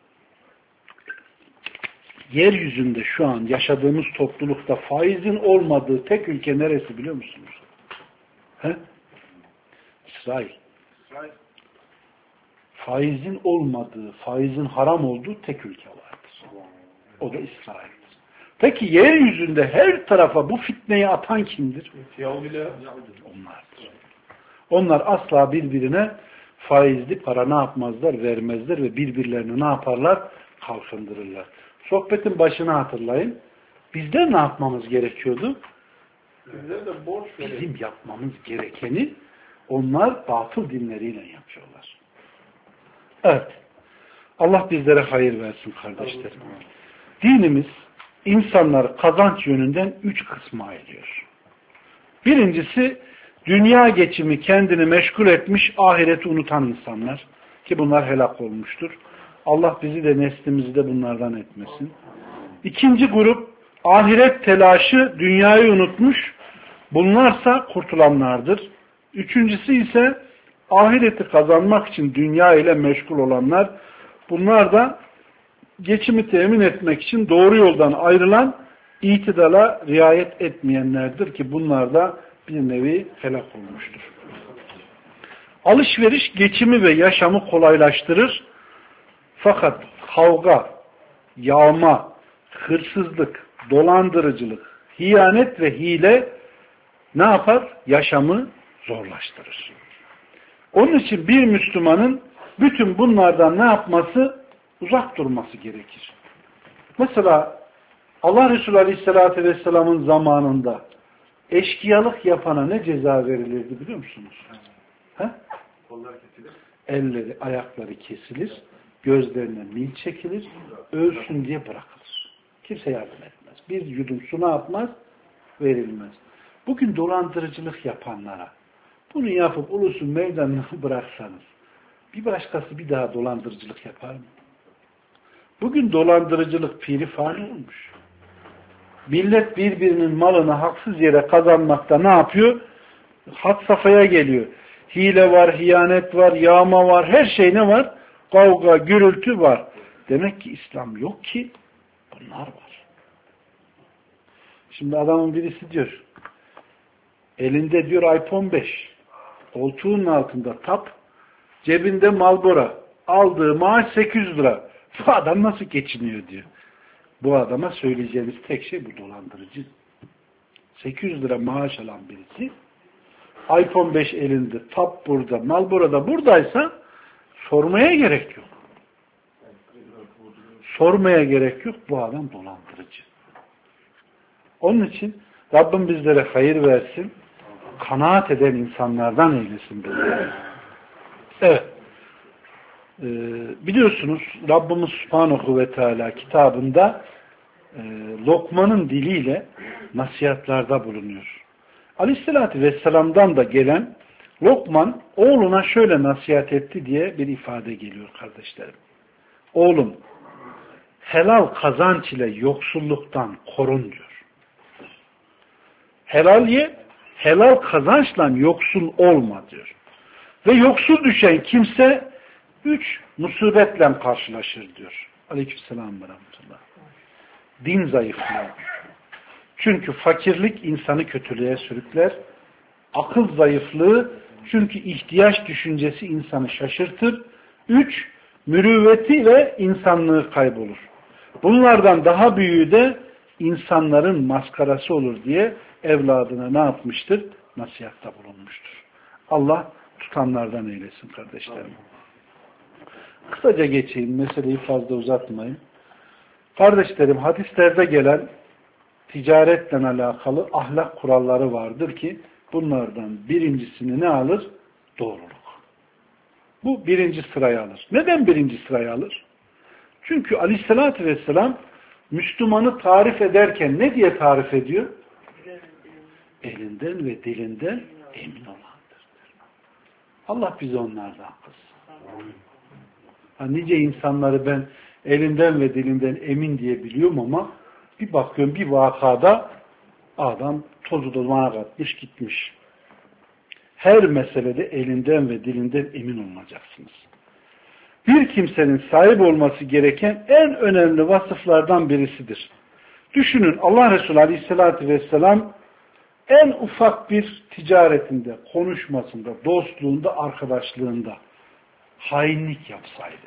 Yeryüzünde şu an yaşadığımız toplulukta faizin olmadığı tek ülke neresi biliyor musunuz? He? İsrail. Faizin olmadığı, faizin haram olduğu tek ülke vardır. O da İsrail'dir. Peki yeryüzünde her tarafa bu fitneyi atan kimdir? Onlardır. Onlar asla birbirine faizli para ne yapmazlar? Vermezler ve birbirlerini ne yaparlar? Kalkındırırlar. Sohbetin başını hatırlayın. Bizler ne yapmamız gerekiyordu? Bizim yapmamız gerekeni onlar batıl dinleriyle yapıyorlar. Evet. Allah bizlere hayır versin kardeşlerim. Dinimiz insanları kazanç yönünden 3 kısma ayırıyor. Birincisi, dünya geçimi kendini meşgul etmiş, ahireti unutan insanlar. Ki bunlar helak olmuştur. Allah bizi de neslimizi de bunlardan etmesin. İkinci grup, ahiret telaşı, dünyayı unutmuş. Bunlarsa kurtulanlardır. Üçüncüsü ise ahireti kazanmak için dünya ile meşgul olanlar. Bunlar da geçimi temin etmek için doğru yoldan ayrılan, itidala riayet etmeyenlerdir ki bunlar da bir nevi helak olmuştur. Alışveriş geçimi ve yaşamı kolaylaştırır. Fakat kavga, yağma, hırsızlık, dolandırıcılık, hiyanet ve hile ne yapar? Yaşamı zorlaştırır. Onun için bir Müslümanın bütün bunlardan ne yapması? Uzak durması gerekir. Mesela Allah Resulü Aleyhisselatü Vesselam'ın zamanında eşkıyalık yapana ne ceza verilirdi biliyor musunuz? He? Kollar kesilir. Elleri, ayakları kesilir, gözlerine mil çekilir, ölsün diye bırakılır. Kimse yardım etmez. Bir yudum su ne yapmaz? Verilmez. Bugün dolandırıcılık yapanlara bunu yapıp ulusun meydanına bıraksanız bir başkası bir daha dolandırıcılık yapar mı? Bugün dolandırıcılık piri fani olmuş. Millet birbirinin malını haksız yere kazanmakta ne yapıyor? Had safhaya geliyor. Hile var, hiyanet var, yağma var, her şey ne var? Kavga, gürültü var. Demek ki İslam yok ki bunlar var. Şimdi adamın birisi diyor, elinde diyor iPhone 5, koltuğunun altında tap, cebinde Marlboro, aldığı maaş 800 lira. Bu adam nasıl geçiniyor diyor. Bu adama söyleyeceğimiz tek şey bu dolandırıcı. 800 lira maaş alan birisi, iPhone 5 elinde, tap burada, Marlboro da buradaysa sormaya gerek yok. Sormaya gerek yok. Bu adam dolandırıcı. Onun için Rabbim bizlere hayır versin. Kanaat eden insanlardan eylesin bizleri. Evet. Biliyorsunuz Rabbimiz Subhanahu ve Teala kitabında Lokman'ın diliyle nasihatlarda bulunuyor. Aleyhissalatü Vesselam'dan da gelen Lokman oğluna şöyle nasihat etti diye bir ifade geliyor kardeşlerim. Oğlum, helal kazanç ile yoksulluktan korun diyor. Helal ye, helal kazançla yoksul olma diyor. Ve yoksul düşen kimse 3 musibetle karşılaşır diyor. Aleykümselam ve rahmetullah. Din zayıflığı. Çünkü fakirlik insanı kötülüğe sürükler. Akıl zayıflığı, çünkü ihtiyaç düşüncesi insanı şaşırtır. 3, mürüvveti ve insanlığı kaybolur. Bunlardan daha büyüğü de insanların maskarası olur diye evladına ne yapmıştır? Nasihatta bulunmuştur. Allah tutanlardan eylesin kardeşlerim. Kısaca geçeyim, meseleyi fazla uzatmayın. Kardeşlerim, hadislerde gelen ticaretle alakalı ahlak kuralları vardır ki bunlardan birincisini ne alır? Doğruluk. Bu birinci sıraya alır. Neden birinci sıraya alır? Çünkü Aleyhisselatü Vesselam Müslümanı tarif ederken ne diye tarif ediyor? Elinden ve dilinden emin olandır. Allah bizi onlardan kılsın. Nice insanları ben elinden ve dilinden emin diye biliyorum ama bir bakıyorum bir vakada adam tozu dolmaya katmış gitmiş. Her meselede elinden ve dilinden emin olacaksınız. Bir kimsenin sahip olması gereken en önemli vasıflardan birisidir. Düşünün, Allah Resulü Aleyhisselatü Vesselam en ufak bir ticaretinde, konuşmasında, dostluğunda, arkadaşlığında hainlik yapsaydı.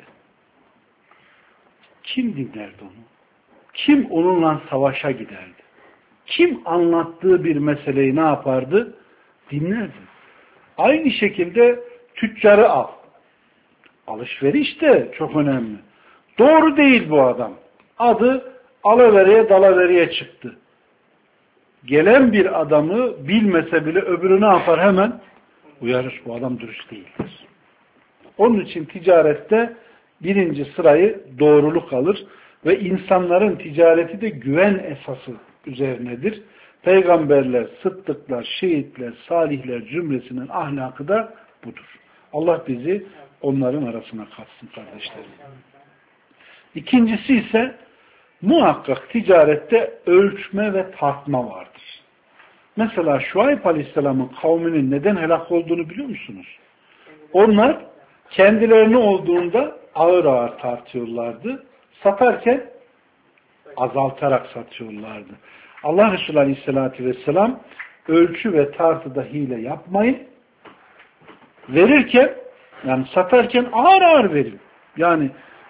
Kim dinlerdi onu? Kim onunla savaşa giderdi? Kim anlattığı bir meseleyi ne yapardı? Dinlerdi. Aynı şekilde tüccarı al. Alışveriş de çok önemli. Doğru değil bu adam. Adı alaveriye dalaveriye çıktı. Gelen bir adamı bilmese bile öbürü ne yapar? Hemen uyarır. Bu adam dürüst değildir. Onun için ticarette birinci sırayı doğruluk alır. Ve insanların ticareti de güven esası üzerinedir. Peygamberler, sıddıklar, şehitler, salihler cümlesinin ahlakı da budur. Allah bizi onların arasına katsın kardeşlerim. İkincisi ise muhakkak ticarette ölçme ve tartma vardır. Mesela Şuayb Aleyhisselam'ın kavminin neden helak olduğunu biliyor musunuz? Onlar kendilerini olduğunda ağır ağır tartıyorlardı. Satarken azaltarak satıyorlardı. Allah Resulü Aleyhisselatü Vesselam ölçü ve tartıda hile yapmayın. Verirken yani satarken ağır ağır verin. Yani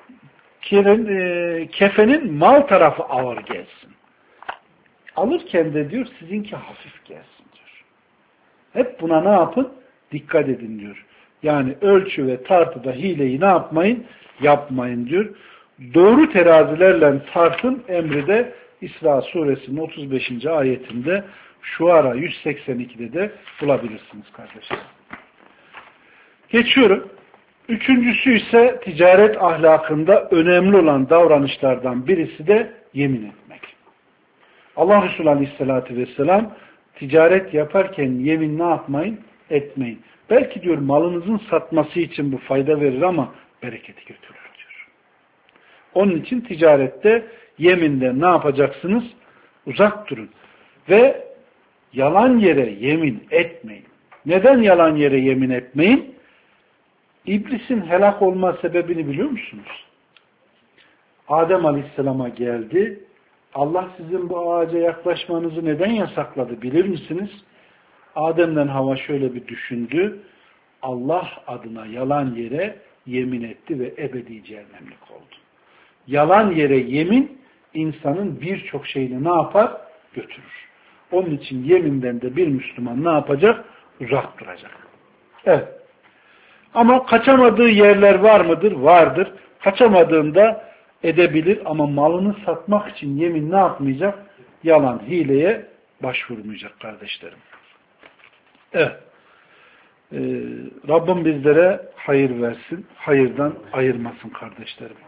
kefenin mal tarafı ağır gelsin. Alırken de diyor sizinki hafif gelsin diyor. Hep buna ne yapın? Dikkat edin diyor. Yani ölçü ve tartıda hileyi ne yapmayın? Yapmayın diyor. Doğru terazilerle tartın emri de İsra suresinin 35. ayetinde Şuara 182'de de bulabilirsiniz kardeşler. Geçiyorum. Üçüncüsü ise ticaret ahlakında önemli olan davranışlardan birisi de yemin etmek. Allah Resulü Aleyhisselatü Vesselam ticaret yaparken yemin ne yapmayın? Etmeyin. Belki diyor malınızın satması için bu fayda verir ama bereketi götürür diyor. Onun için ticarette yeminden ne yapacaksınız? Uzak durun. Ve yalan yere yemin etmeyin. Neden yalan yere yemin etmeyin? İblisin helak olma sebebini biliyor musunuz? Adem Aleyhisselam'a geldi. Allah sizin bu ağaca yaklaşmanızı neden yasakladı bilir misiniz? Adem'den Havva şöyle bir düşündü. Allah adına yalan yere yemin etti ve ebedi cehennemlik oldu. Yalan yere yemin insanın birçok şeyini ne yapar? Götürür. Onun için yeminden de bir Müslüman ne yapacak? Uzak duracak. Evet. Ama kaçamadığı yerler var mıdır? Vardır. Kaçamadığında edebilir ama malını satmak için yemin ne yapmayacak? Yalan, hileye başvurmayacak kardeşlerim. Evet. Rabbim bizlere hayır versin. Hayırdan ayırmasın kardeşlerim.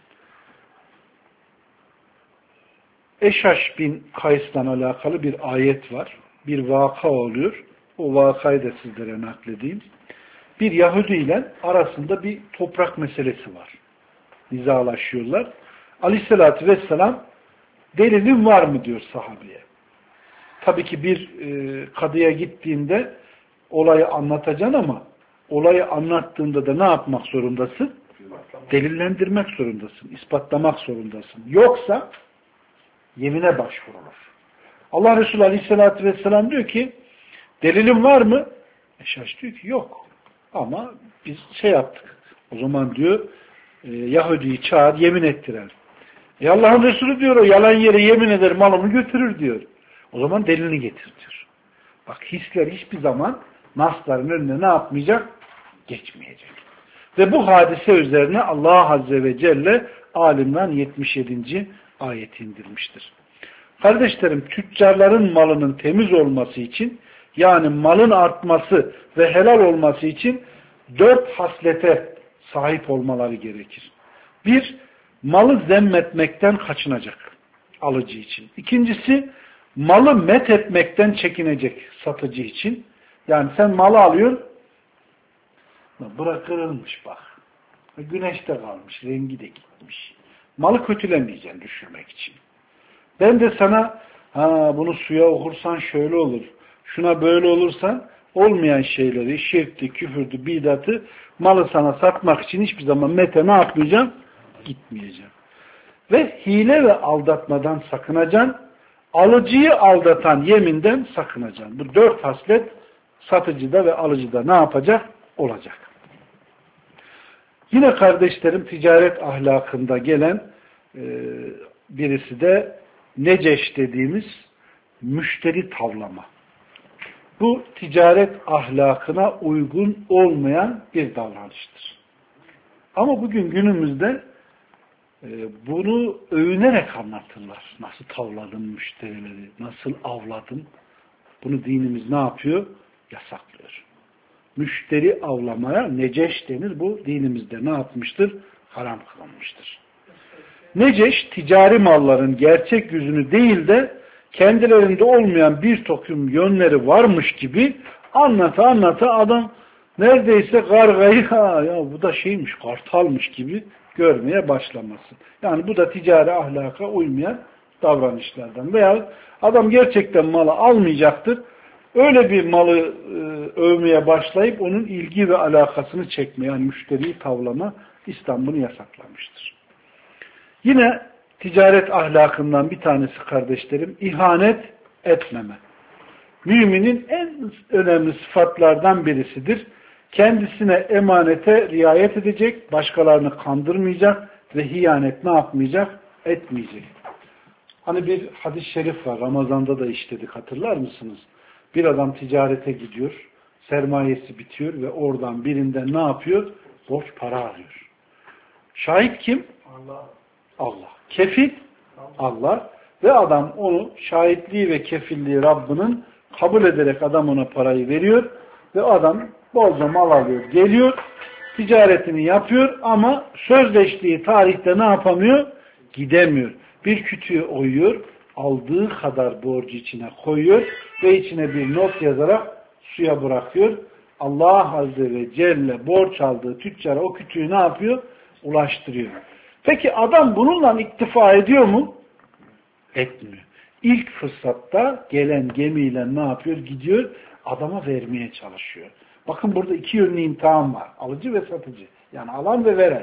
Eşaş bin Kays'la alakalı bir ayet var. Bir vaka oluyor. O vakayı da sizlere nakledeyim. Bir Yahudi ile arasında bir toprak meselesi var. Nizalaşıyorlar. Aleyhissalatü vesselam delilin var mı diyor sahabeye. Tabii ki bir kadıya gittiğinde olayı anlatacaksın ama olayı anlattığında da ne yapmak zorundasın? Delillendirmek zorundasın. İspatlamak zorundasın. Yoksa yemine başvurulur. Allah Resulü Aleyhisselatü Vesselam diyor ki delilin var mı? Eşaş diyor ki yok. Ama biz şey yaptık. O zaman diyor Yahudi'yi çağır yemin ettirelim. Allah'ın Resulü diyor o yalan yere yemin eder malımı götürür diyor. O zaman delilini getir diyor. Bak hisler hiçbir zaman nasların önüne ne yapmayacak? Geçmeyecek. Ve bu hadise üzerine Allah Azze ve Celle Alimran 77. ayeti indirmiştir. Kardeşlerim tüccarların malının temiz olması için yani malın artması ve helal olması için 4 haslete sahip olmaları gerekir. 1. Malı zemmetmekten kaçınacak alıcı için. İkincisi malı met etmekten çekinecek satıcı için. Yani sen malı alıyorsun bırakılmış bak. Güneşte kalmış, rengi de gitmiş. Malı kötülemeyeceksin düşürmek için. Ben de sana bunu suya okursan şöyle olur. Şuna böyle olursan olmayan şeyleri, şirkti, küfürdü, bidatı malı sana satmak için hiçbir zaman mete ne yapmayacağım? Gitmeyeceğim. Ve hile ve aldatmadan sakınacaksın. Alıcıyı aldatan yeminden sakınacaksın. Bu 4 haslet satıcıda ve alıcıda ne yapacak? Olacak. Yine kardeşlerim ticaret ahlakında gelen birisi de neceş dediğimiz müşteri tavlama. Bu ticaret ahlakına uygun olmayan bir davranıştır. Ama bugün günümüzde bunu övünerek anlatırlar. Nasıl tavladın müşterileri, nasıl avladın? Bunu dinimiz ne yapıyor? Yasaklıyor. Müşteri avlamaya neceş denir. Bu dinimizde ne yapmıştır? Haram kılınmıştır. Neceş ticari malların gerçek yüzünü değil de kendilerinde olmayan bir takım yönleri varmış gibi anlata adam neredeyse kargayı ya bu da şeymiş, kartalmış gibi görmeye başlaması. Yani bu da ticari ahlaka uymayan davranışlardan. Veya adam gerçekten malı almayacaktır. Öyle bir malı övmeye başlayıp onun ilgi ve alakasını çekme, yani müşteriyi tavlama, İslam bunu yasaklamıştır. Yine ticaret ahlakından bir tanesi kardeşlerim, ihanet etmeme. Müminin en önemli sıfatlardan birisidir. Kendisine emanete riayet edecek, başkalarını kandırmayacak ve hiyanet ne yapmayacak? Etmeyecek. Hani bir hadis-i şerif var, Ramazan'da da işledik, hatırlar mısınız? Bir adam ticarete gidiyor, sermayesi bitiyor ve oradan birinden ne yapıyor? Borç para alıyor. Şahit kim? Allah. Kefil? Allah. Ve adam onu şahitliği ve kefilliği Rabbinin kabul ederek adam ona parayı veriyor ve adam bolca mal alıyor. Geliyor, ticaretini yapıyor ama sözleştiği tarihte ne yapamıyor? Gidemiyor. Bir kütüğü oyuyor, aldığı kadar borcu içine koyuyor ve içine bir not yazarak suya bırakıyor. Allah Azze ve Celle borç aldığı tüccara o kütüğü ne yapıyor? Ulaştırıyor. Peki adam bununla iktifa ediyor mu? Etmiyor. İlk fırsatta gelen gemiyle ne yapıyor? Gidiyor, adama vermeye çalışıyor. Bakın burada iki yönlü imtihan var. Alıcı ve satıcı. Yani alan ve veren.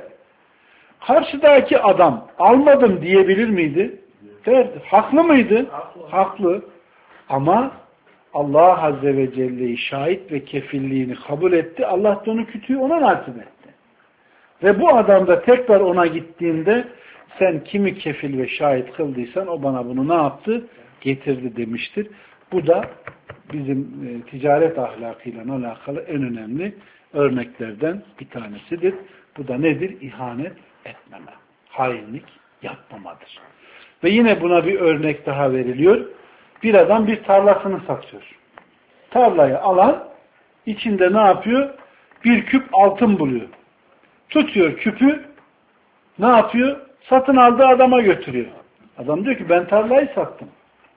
Karşıdaki adam almadım diyebilir miydi? Verdi. Haklı mıydı? Haklı. Ama Allah Azze ve Celle'yi şahit ve kefilliğini kabul etti. Allah da onu kütüğü ona nasip etti. Ve bu adam da tekrar ona gittiğinde sen kimi kefil ve şahit kıldıysan o bana bunu ne yaptı? Getirdi demiştir. Bu da bizim ticaret ahlakıyla alakalı en önemli örneklerden bir tanesidir. Bu da nedir? İhanet etmeme. Hainlik yapmamadır. Ve yine buna bir örnek daha veriliyor. Bir adam bir tarlasını satıyor. Tarlayı alan içinde ne yapıyor? Bir küp altın buluyor. Tutuyor küpü, ne yapıyor? Satın aldığı adama götürüyor. Adam diyor ki ben tarlayı sattım.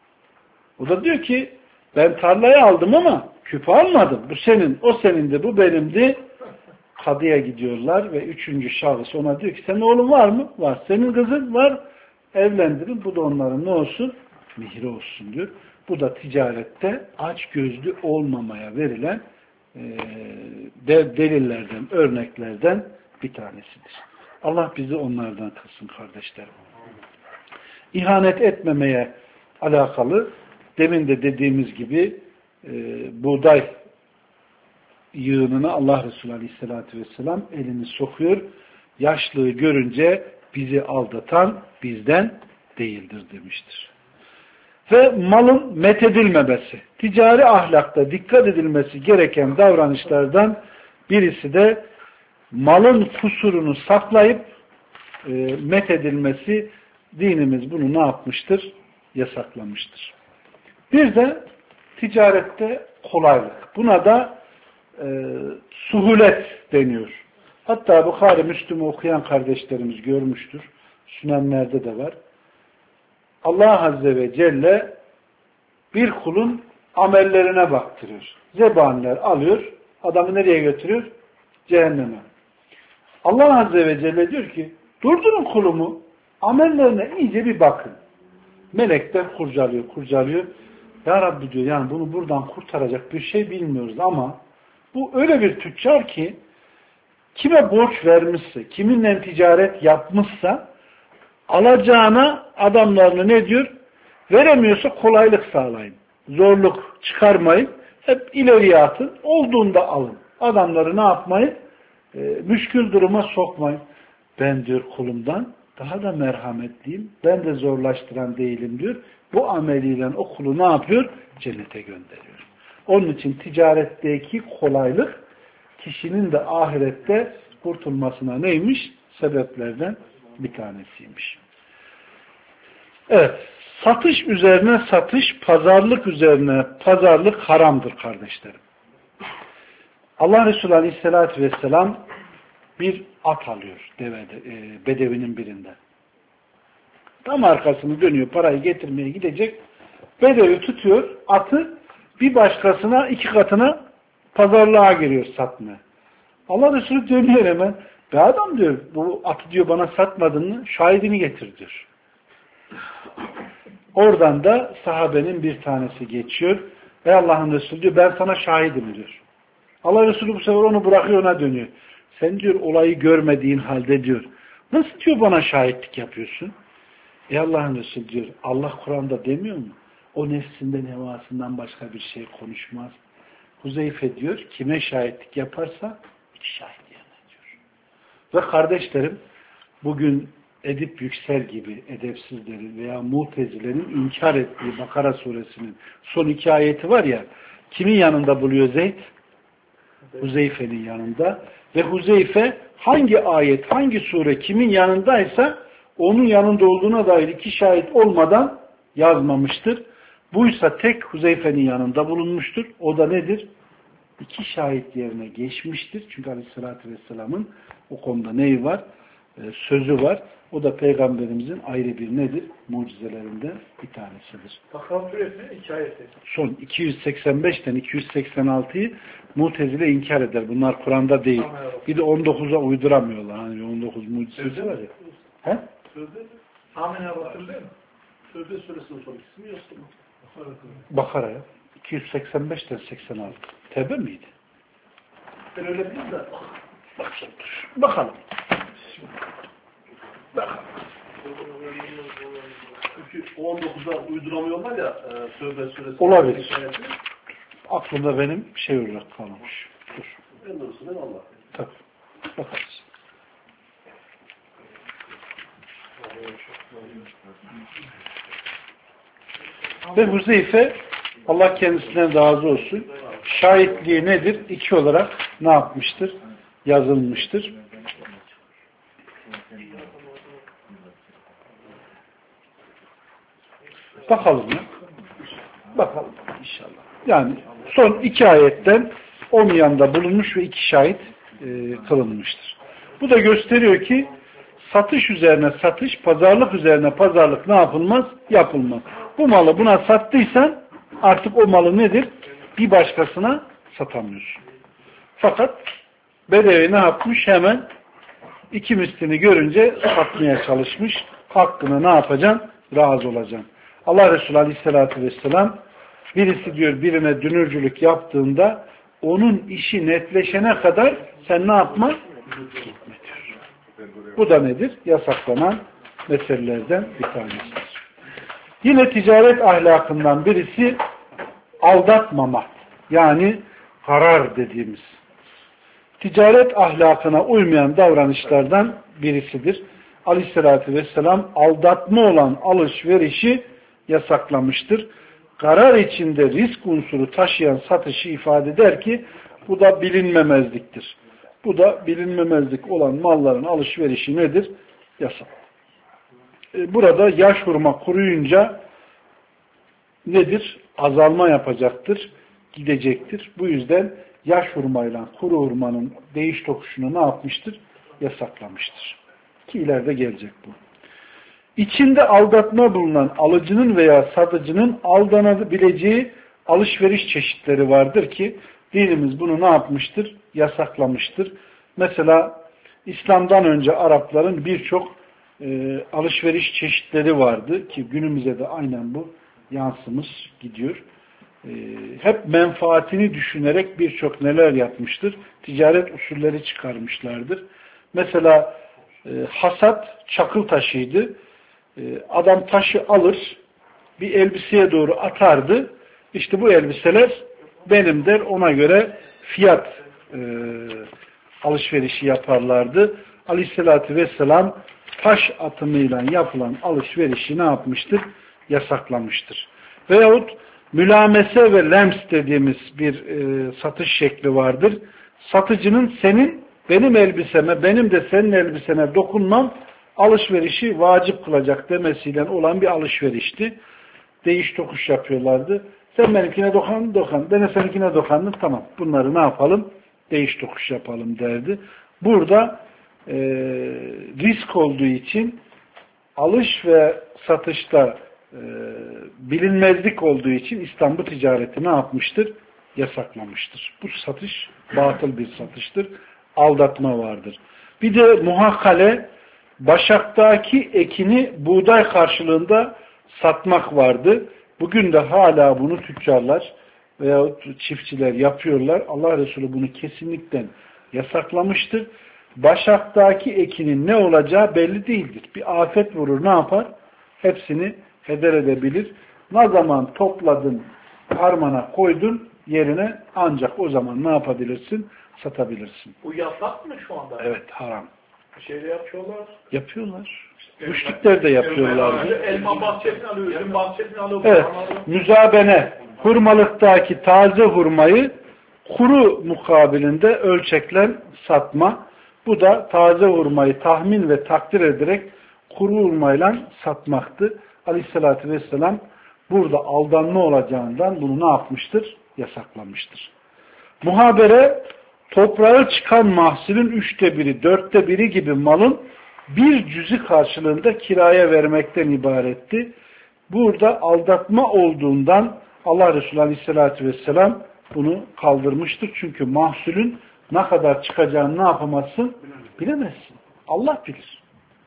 O da diyor ki ben tarlayı aldım ama küpü almadım. Bu senin, o senindi, bu benimdi. Kadıya gidiyorlar ve üçüncü şahıs ona diyor ki senin oğlun var mı? Var. Senin kızın var. Evlendirin. Bu da onların ne olsun? Mihri olsun diyor. Bu da ticarette aç gözlü olmamaya verilen delillerden, örneklerden bir tanesidir. Allah bizi onlardan kılsın kardeşlerim. İhanet etmemeye alakalı demin de dediğimiz gibi buğday yığınına Allah Resulü Aleyhisselatü Vesselam elini sokuyor. Yaşlığı görünce bizi aldatan bizden değildir demiştir. Ve malın methedilmemesi, ticari ahlakta dikkat edilmesi gereken davranışlardan birisi de malın kusurunu saklayıp methedilmesi. Dinimiz bunu ne yapmıştır? Yasaklamıştır. Bir de ticarette kolaylık. Buna da suhulet deniyor. Hatta Bukhari Müslüm'ü okuyan kardeşlerimiz görmüştür. Sünenlerde de var. Allah Azze ve Celle bir kulun amellerine baktırıyor. Zebaniler alıyor, adamı nereye götürüyor? Cehenneme. Allah Azze ve Celle diyor ki, durdurun kulumu, amellerine iyice bir bakın. Melekler kurcalıyor. Ya Rabbi diyor, yani bunu buradan kurtaracak bir şey bilmiyoruz ama bu öyle bir tüccar ki kime borç vermişse, kiminle ticaret yapmışsa alacağına adamlarını ne diyor? Veremiyorsa kolaylık sağlayın. Zorluk çıkarmayın. Hep ileriye atın. Olduğunda alın. Adamları ne yapmayın? Müşkül duruma sokmayın. Ben diyor kulumdan daha da merhametliyim. Ben de zorlaştıran değilim diyor. Bu ameliyle o kulu ne yapıyor? Cennete gönderiyor. Onun için ticaretteki kolaylık kişinin de ahirette kurtulmasına neymiş? Sebeplerden bir tanesiymiş. Evet. Satış üzerine satış, pazarlık üzerine pazarlık haramdır kardeşlerim. Allah Resulü Aleyhisselatü Vesselam bir at alıyor Bedevi'nin birinden. Tam arkasını dönüyor, parayı getirmeye gidecek. Bedevi tutuyor atı, bir başkasına 2 katına pazarlığa giriyor satmaya. Allah Resulü dönüyor hemen. Be adam diyor, bu atı diyor bana satmadın mı? Şahidini getir diyor. Oradan da sahabenin bir tanesi geçiyor. Ey Allah'ın Resulü diyor, ben sana şahidim diyor. Allah Resulü bu sefer onu bırakıyor, ona dönüyor. Sen diyor olayı görmediğin halde diyor, nasıl diyor bana şahitlik yapıyorsun? Ey Allah'ın Resulü diyor, Allah Kur'an'da demiyor mu? O nefsinden, hevasından başka bir şey konuşmaz. Huzeyfe diyor, kime şahitlik yaparsa 2 şahit yerine diyor. Ve kardeşlerim, bugün Edip Yüksel gibi edepsizlerin veya Mutezilerin inkar ettiği Bakara suresinin son 2 ayeti var ya, kimin yanında buluyor Zeyd? Huzeyfe'nin yanında. Ve Huzeyfe hangi ayet, hangi sure kimin yanındaysa onun yanında olduğuna dair 2 şahit olmadan yazmamıştır. Buysa tek Huzeyfe'nin yanında bulunmuştur. O da nedir? 2 şahit yerine geçmiştir. Çünkü Aleyhisselatü Vesselam'ın o konuda neyi var? Sözü var. O da Peygamberimizin ayrı bir nedir? Mucizelerinden bir tanesidir. Bakara suresi 2 ayeti. Son 285'ten 286'yı Mutezile inkar eder. Bunlar Kur'an'da değil. Bir de 19'a uyduramıyorlar. Hani 19 mucizesi var ya. He? Sözde Amin Allah'ın değil mi? Sözde suresinin son ismi yoksa mı? Bakara'ya. 285'ten 86. Tevbe miydi? Ben öyle bileyim de. Bakalım. Çünkü 19'a uyduramıyorlar ya Tövbe suresi. Olabilir. Aklımda benim şey olarak kalmış. Dur. En doğrusu değil mi Allah? Tabii. Bakarız. Ve Huzeyfe, Allah kendisinden razı olsun, şahitliği nedir? 2 olarak ne yapmıştır? Yazılmıştır. Bakalım ya. Bakalım inşallah. Yani son 2 ayetten 10 yanda bulunmuş ve 2 şahit kılınmıştır. Bu da gösteriyor ki satış üzerine satış, pazarlık üzerine pazarlık ne yapılmaz? Yapılmaz. Bu malı buna sattıysan artık o malı nedir? Bir başkasına satamıyorsun. Fakat Bedevi ne yapmış? Hemen 2 mislini görünce satmaya çalışmış. Hakkını ne yapacaksın? Razı olacaksın. Allah Resulü Aleyhisselatü Vesselam birisi diyor birine dünürcülük yaptığında onun işi netleşene kadar sen ne yapma? Gitme diyor. Bu da nedir? Yasaklanan meselelerden bir tanesidir. Yine ticaret ahlakından birisi aldatmama. Yani karar dediğimiz. Ticaret ahlakına uymayan davranışlardan birisidir. Aleyhissalatü vesselam aldatma olan alışverişi yasaklamıştır. Karar içinde risk unsuru taşıyan satışı ifade eder ki bu da bilinmemezliktir. Bu da bilinmemezlik olan malların alışverişi nedir? Yasak. Burada yaş hurma kuruyunca nedir? Azalma yapacaktır, gidecektir. Bu yüzden yaş hurmayla kuru hurmanın değiş tokuşunu ne yapmıştır? Yasaklamıştır. Ki ileride gelecek bu. İçinde aldatma bulunan alıcının veya satıcının aldanabileceği alışveriş çeşitleri vardır ki dinimiz bunu ne yapmıştır? Yasaklamıştır. Mesela İslam'dan önce Arapların birçok alışveriş çeşitleri vardı ki günümüze de aynen bu yansımış gidiyor. Hep menfaatini düşünerek birçok neler yapmıştır? Ticaret usulleri çıkarmışlardır. Mesela hasat çakıl taşıydı. Adam taşı alır, bir elbiseye doğru atardı. İşte bu elbiseler benim der, ona göre fiyat alışverişi yaparlardı. Aleyhissalatü vesselam taş atımıyla yapılan alışverişi ne yapmıştır? Yasaklamıştır. Veyahut mülamese ve lems dediğimiz bir satış şekli vardır. Satıcının senin benim elbiseme, benim de senin elbisene dokunmam alışverişi vacip kılacak demesiyle olan bir alışverişti. Değiş tokuş yapıyorlardı. Sen benimkine dokan, ben de seninkine dokandım, tamam. Bunları ne yapalım? Değiş tokuş yapalım derdi. Burada risk olduğu için alış ve satışta bilinmezlik olduğu için İslam bu ticareti ne yapmıştır? Yasaklamıştır. Bu satış batıl bir satıştır. Aldatma vardır. Bir de muhakkale, başaktaki ekini buğday karşılığında satmak vardı. Bugün de hala bunu tüccarlar veyahut çiftçiler yapıyorlar. Allah Resulü bunu kesinlikle yasaklamıştır. Başaktaki ekinin ne olacağı belli değildir. Bir afet vurur, ne yapar? Hepsini heder edebilir. Ne zaman topladın, harmana koydun yerine, ancak o zaman ne yapabilirsin? Satabilirsin. Bu yasak mı şu anda? Evet, haram. Şeyde yapıyorlar. Yapıyorlar. Müşrikler de yapıyorlardı. Elma bahçesini alıyor, üzüm bahçesini alıyor. Evet, müzabene, hurmalıktaki taze hurmayı kuru mukabilinde ölçekle satma. Bu da taze hurmayı tahmin ve takdir ederek kuru hurmayla satmaktı. Aleyhissalatü vesselam burada aldanma olacağından bunu ne yapmıştır? Yasaklamıştır. Muhabere, toprağa çıkan mahsulün 1/3, 4'te 1 gibi malın bir cüzü karşılığında kiraya vermekten ibaretti. Burada aldatma olduğundan Allah Resulü Aleyhisselatü Vesselam bunu kaldırmıştır. Çünkü mahsulün ne kadar çıkacağını ne yapamazsın? Bilemezsin. Allah bilir.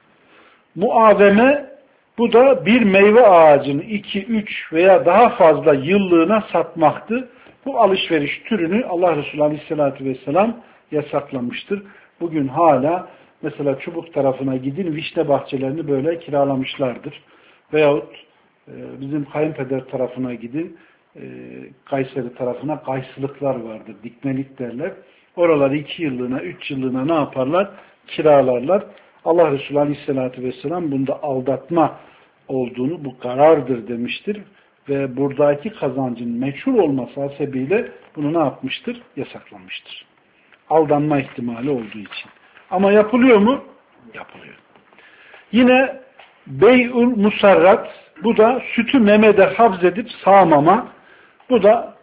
Muaveme, bu da bir meyve ağacını 2, 3 veya daha fazla yıllığına satmaktı. Bu alışveriş türünü Allah Resulü Aleyhisselatü Vesselam yasaklamıştır. Bugün hala mesela Çubuk tarafına gidin, vişne bahçelerini böyle kiralamışlardır. Veyahut bizim kayınpeder tarafına gidin, Kayseri tarafına kaysılıklar vardır, dikmelik derler. Oraları 2 yıllığına, 3 yıllığına ne yaparlar? Kiralarlar. Allah Resulü Aleyhisselatü Vesselam bunda aldatma olduğunu, bu karardır demiştir. Ve buradaki kazancın meçhul olması hasebiyle bunu ne yapmıştır? Yasaklamıştır. Aldanma ihtimali olduğu için. Ama yapılıyor mu? Yapılıyor. Yine bey'ül musarrat, bu da sütü memede hafzedip sağmama. Bu da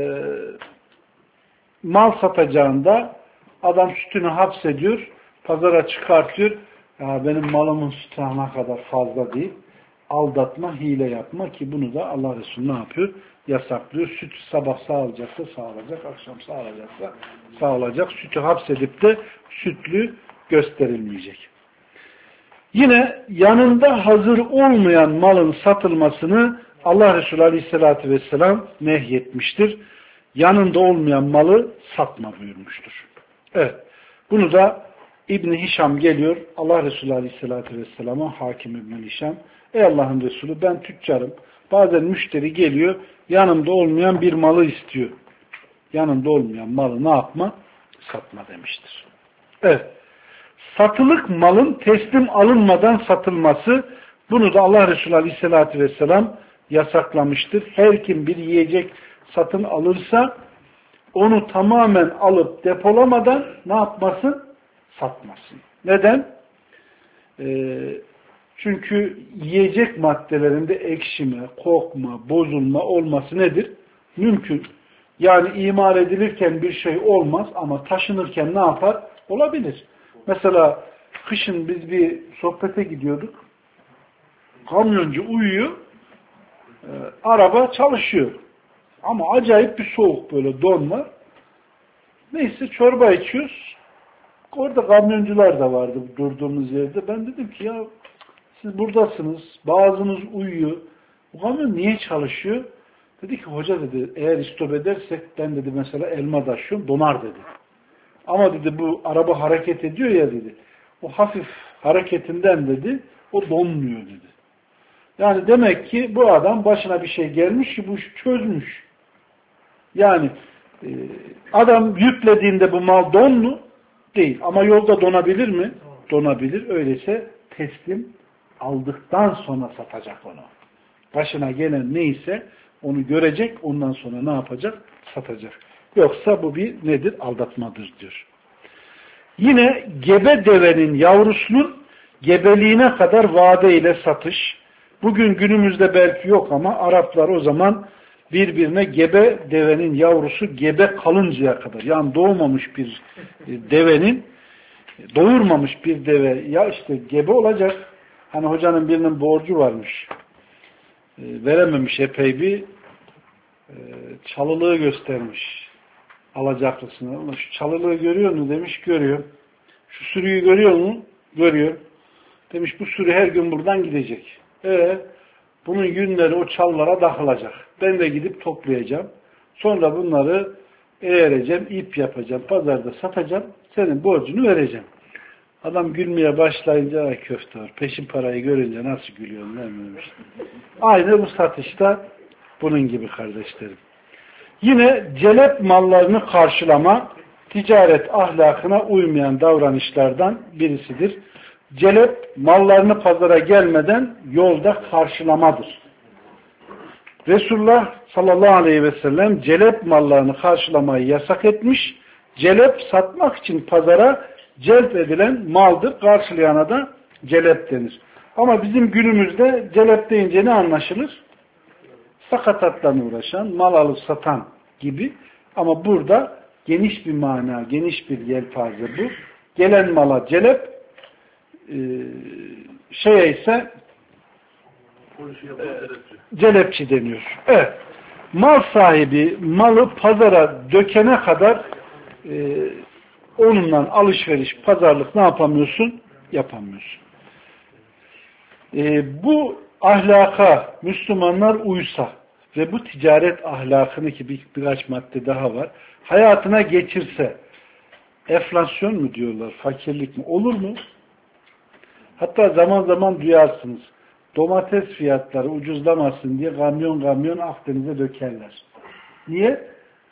mal satacağında adam sütünü hapsediyor, pazara çıkartıyor. Ya benim malımın sütü ne kadar fazla değil. Aldatma, hile yapma, ki bunu da Allah Resulü ne yapıyor? Yasaklıyor. Süt sabah sağlayacaksa sağlayacak, akşam sağlayacaksa sağlayacak. Sütü hapsedip de sütlü gösterilmeyecek. Yine yanında hazır olmayan malın satılmasını Allah Resulü Aleyhisselatü Vesselam nehyetmiştir. Yanında olmayan malı satma buyurmuştur. Evet. Bunu da İbn-i Hişam geliyor. Allah Resulü Aleyhisselatü Vesselam'a, Hakim İbn-i Hişam, ey Allah'ın Resulü, ben tüccarım. Bazen müşteri geliyor, yanımda olmayan bir malı istiyor. Yanımda olmayan malı ne yapma? Satma demiştir. Evet. Satılık malın teslim alınmadan satılması, bunu da Allah Resulü Aleyhisselatü Vesselam yasaklamıştır. Her kim bir yiyecek satın alırsa onu tamamen alıp depolamadan ne yapmasın? Satmasın. Neden? Çünkü yiyecek maddelerinde ekşime, kokma, bozulma olması nedir? Mümkün. Yani imal edilirken bir şey olmaz ama taşınırken ne yapar? Olabilir. Mesela kışın biz bir sohbete gidiyorduk. Kamyoncu uyuyor. Araba çalışıyor. Ama acayip bir soğuk, böyle don var. Neyse çorba içiyoruz. Orada kamyoncular da vardı durduğumuz yerde. Ben dedim ki ya siz buradasınız, bazınız uyuyor. Bu kamyon niye çalışıyor? Dedi ki hoca dedi, eğer istop edersek ben dedi mesela elma taşıyorum, donar dedi. Ama dedi bu araba hareket ediyor ya dedi. O hafif hareketinden dedi, o donmuyor dedi. Yani demek ki bu adam başına bir şey gelmiş ki bu işi çözmüş. Yani adam yüklediğinde bu mal don mu? Değil. Ama yolda donabilir mi? Donabilir. Öyleyse teslim aldıktan sonra satacak onu. Başına gelen neyse onu görecek, ondan sonra ne yapacak? Satacak. Yoksa bu bir nedir? Aldatmadır diyor. Yine gebe devenin yavrusunun gebeliğine kadar vade ile satış. Bugün günümüzde belki yok ama Araplar o zaman birbirine gebe devenin yavrusu gebe kalıncaya kadar, yani doğmamış bir devenin, doğurmamış bir deve ya işte gebe olacak, Hani hocanın birinin borcu varmış. Verememiş epey bir çalılığı göstermiş. Alacaklısını. Ama şu çalılığı görüyor mu demiş, görüyor. Şu sürüyü görüyor mu? Görüyor. Demiş bu sürü her gün buradan gidecek. Bunun yünleri o çallara takılacak. Ben de gidip toplayacağım. Sonra bunları eğereceğim, ip yapacağım, pazarda satacağım. Senin borcunu vereceğim. Adam gülmeye başlayınca köfte var. Peşin parayı görünce nasıl gülüyorsun dememiş. Aynı bu satışta bunun gibi kardeşlerim. Yine celep mallarını karşılama ticaret ahlakına uymayan davranışlardan birisidir. Celep mallarını pazara gelmeden yolda karşılamadır. Resulullah sallallahu aleyhi ve sellem celep mallarını karşılamayı yasak etmiş. Celep satmak için pazara celp edilen maldır. Karşılayana da celep denir. Ama bizim günümüzde celep deyince ne anlaşılır? Sakatatla uğraşan, mal alıp satan gibi. Ama burada geniş bir mana, geniş bir yelpaze bu. Gelen mala celep, ise celepçi deniyor. Evet. Mal sahibi malı pazara dökene kadar onunla alışveriş, pazarlık ne yapamıyorsun? Yapamıyorsun. Bu ahlaka Müslümanlar uysa ve bu ticaret ahlakını ki birkaç madde daha var, hayatına geçirse enflasyon mu diyorlar, fakirlik mi? Olur mu? Hatta zaman zaman duyarsınız. Domates fiyatları ucuzlamasın diye kamyon Akdeniz'e dökerler. Niye?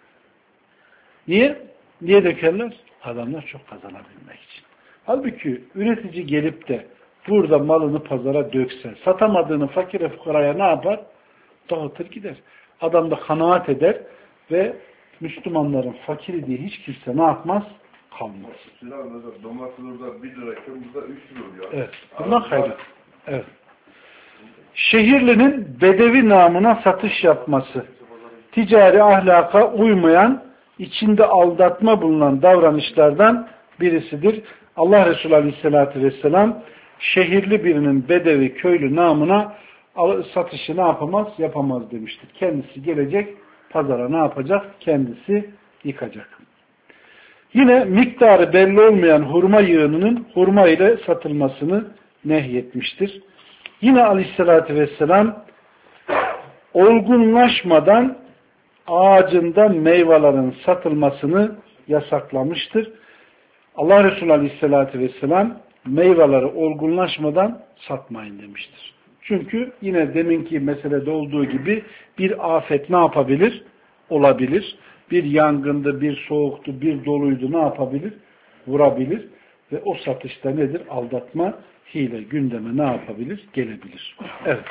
Niye dökerler? Adamlar çok kazanabilmek için. Halbuki üretici gelip de burada malını pazara dökse, satamadığını fakire fukaraya ne yapar? Dağıtır gider. Adam da kanaat eder ve Müslümanların fakiri diye hiç kimse ne yapmaz? Kalmaz. Domates orada 1 lira, burada 3 lira oluyor. Evet. Bundan hayır. Evet. Şehirlinin bedevi namına satış yapması, ticari ahlaka uymayan, içinde aldatma bulunan davranışlardan birisidir. Allah Resulü Aleyhisselatü Vesselam şehirli birinin bedevi, köylü namına satışı ne yapamaz? Yapamaz demiştir. Kendisi gelecek, pazara ne yapacak? Kendisi yıkacak. Yine miktarı belli olmayan hurma yığınının hurma ile satılmasını nehyetmiştir. Yine Aleyhisselatü Vesselam olgunlaşmadan ağacında meyvelerin satılmasını yasaklamıştır. Allah Resulü Aleyhisselatü Vesselam meyveleri olgunlaşmadan satmayın demiştir. Çünkü yine deminki meselede olduğu gibi bir afet ne yapabilir? Olabilir. Bir yangındı, bir soğuktu, bir doluydu ne yapabilir? Vurabilir. Ve o satışta nedir? Aldatma, hile, gündeme ne yapabilir? Gelebilir. Evet.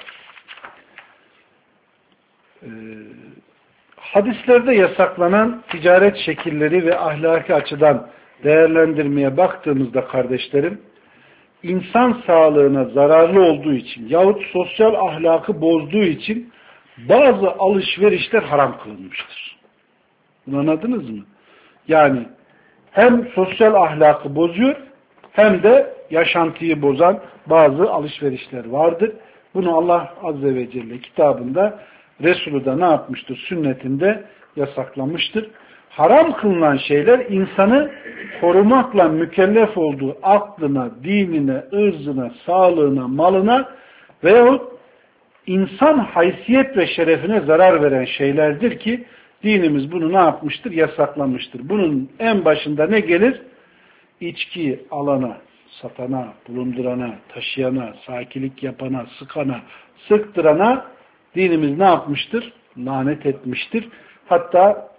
Hadislerde yasaklanan ticaret şekilleri ve ahlaki açıdan değerlendirmeye baktığımızda kardeşlerim, insan sağlığına zararlı olduğu için yahut sosyal ahlakı bozduğu için bazı alışverişler haram kılınmıştır. Bunu anladınız mı? Yani hem sosyal ahlakı bozuyor hem de yaşantıyı bozan bazı alışverişler vardır. Bunu Allah Azze ve Celle kitabında, Resulü de ne yapmıştır? Sünnetinde yasaklamıştır. Haram kılınan şeyler insanı korumakla mükellef olduğu aklına, dinine, ırzına, sağlığına, malına veyahut insan haysiyet ve şerefine zarar veren şeylerdir ki dinimiz bunu ne yapmıştır? Yasaklamıştır. Bunun en başında ne gelir? İçki alana, satana, bulundurana, taşıyana, sakilik yapana, sıkana, sıktırana dinimiz ne yapmıştır? Lanet etmiştir. Hatta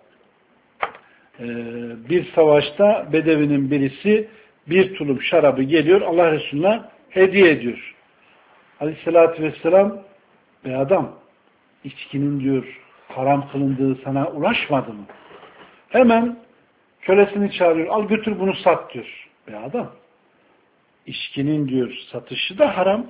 bir savaşta Bedevi'nin birisi bir tulum şarabı geliyor, Allah Resulü'ne hediye ediyor. Aleyhissalatü vesselam, be adam, içkinin diyor haram kılındığı sana ulaşmadı mı? Hemen kölesini çağırıyor, al götür bunu sat diyor. Be adam, içkinin diyor satışı da haram,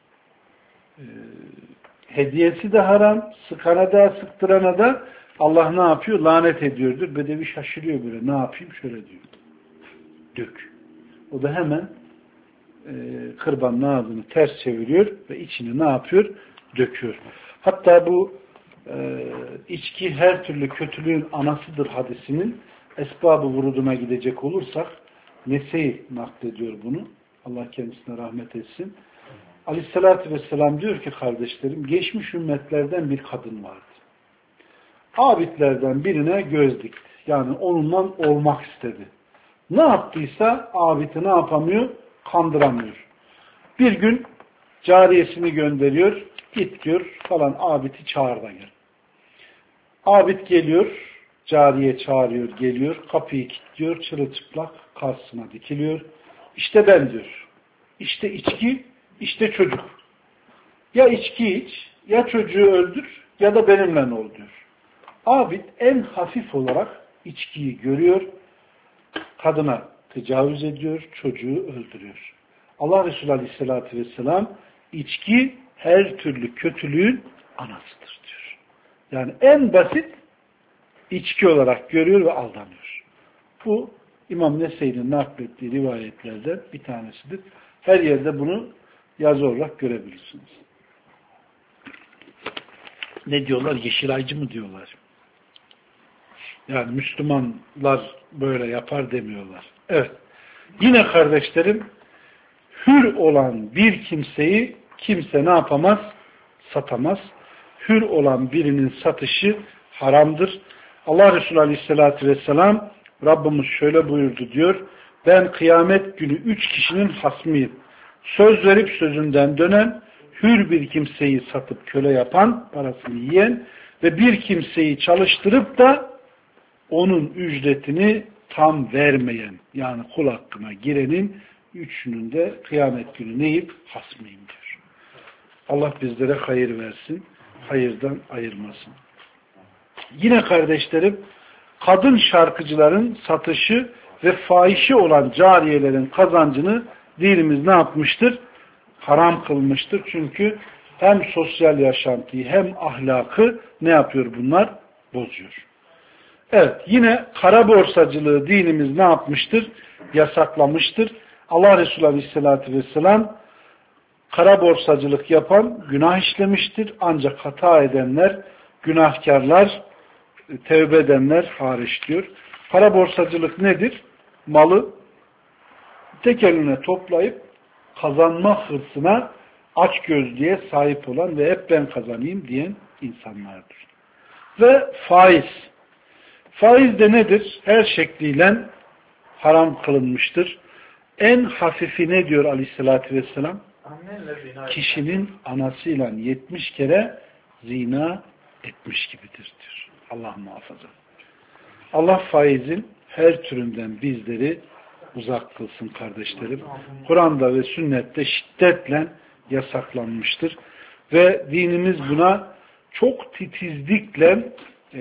hediyesi de haram, sıkana da sıktırana da Allah ne yapıyor? Lanet ediyordur. Bedevi şaşırıyor böyle. Ne yapayım? Şöyle diyor. Dök. O da hemen kırbanın ağzını ters çeviriyor ve içini ne yapıyor? Döküyor. Hatta bu içki her türlü kötülüğün anasıdır hadisinin esbab-ı vuruduna gidecek olursak Nese'yi naklediyor bunu. Allah kendisine rahmet etsin. Aleyhissalatü vesselam diyor ki kardeşlerim, geçmiş ümmetlerden bir kadın vardı. Abidlerden birine göz dikti. Yani onunla olmak istedi. Ne yaptıysa abidi ne yapamıyor? Kandıramıyor. Bir gün cariyesini gönderiyor, git diyor falan, abidi çağır da gel. Abid geliyor, cariye çağırıyor, geliyor, kapıyı kilitliyor, çırılçıplak karşısına dikiliyor. İşte ben diyor. İşte içki, işte çocuk. Ya içki iç, ya çocuğu öldür, ya da benimle ol diyor. Abid en hafif olarak içkiyi görüyor, kadına tecavüz ediyor, çocuğu öldürüyor. Allah Resulü Aleyhisselatü Vesselam içki her türlü kötülüğün anasıdır diyor. Yani en basit içki olarak görüyor ve aldanıyor. Bu İmam Nese'nin naklettiği rivayetlerden bir tanesidir. Her yerde bunu yazı olarak görebilirsiniz. Ne diyorlar? Yeşilaycı mı diyorlar? Yani Müslümanlar böyle yapar demiyorlar. Evet. Yine kardeşlerim, hür olan bir kimseyi kimse ne yapamaz? Satamaz. Hür olan birinin satışı haramdır. Allah Resulü Aleyhisselatü Vesselam Rabbimiz şöyle buyurdu diyor. Ben kıyamet günü 3 kişinin hasmıyım. Söz verip sözünden dönen, hür bir kimseyi satıp köle yapan, parasını yiyen ve bir kimseyi çalıştırıp da onun ücretini tam vermeyen, yani kul hakkına girenin üçünün de kıyamet günü neyip? Hasmıyım diyor. Allah bizlere hayır versin, hayırdan ayırmasın. Yine kardeşlerim, kadın şarkıcıların satışı ve fahişi olan cariyelerin kazancını dinimiz ne yapmıştır? Haram kılmıştır. Çünkü hem sosyal yaşantıyı hem ahlakı ne yapıyor bunlar? Bozuyor. Evet, yine kara borsacılığı dinimiz ne yapmıştır? Yasaklamıştır. Allah Resulü Aleyhisselatü Vesselam kara borsacılık yapan günah işlemiştir. Ancak hata edenler, günahkarlar, tevbe edenler hariç diyor. Kara borsacılık nedir? Malı tek eline toplayıp kazanma hırsına açgözlüğe sahip olan ve hep ben kazanayım diyen insanlardır. Ve faiz. Faiz de nedir? Her şekliyle haram kılınmıştır. En hafifi ne diyor Aleyhisselatü Vesselam? Kişinin anasıyla 70 kere zina etmiş gibidir diyor. Allah muhafaza. Allah faizin her türünden bizleri uzak kılsın kardeşlerim. Kur'an'da ve sünnette şiddetle yasaklanmıştır. Ve dinimiz buna çok titizlikle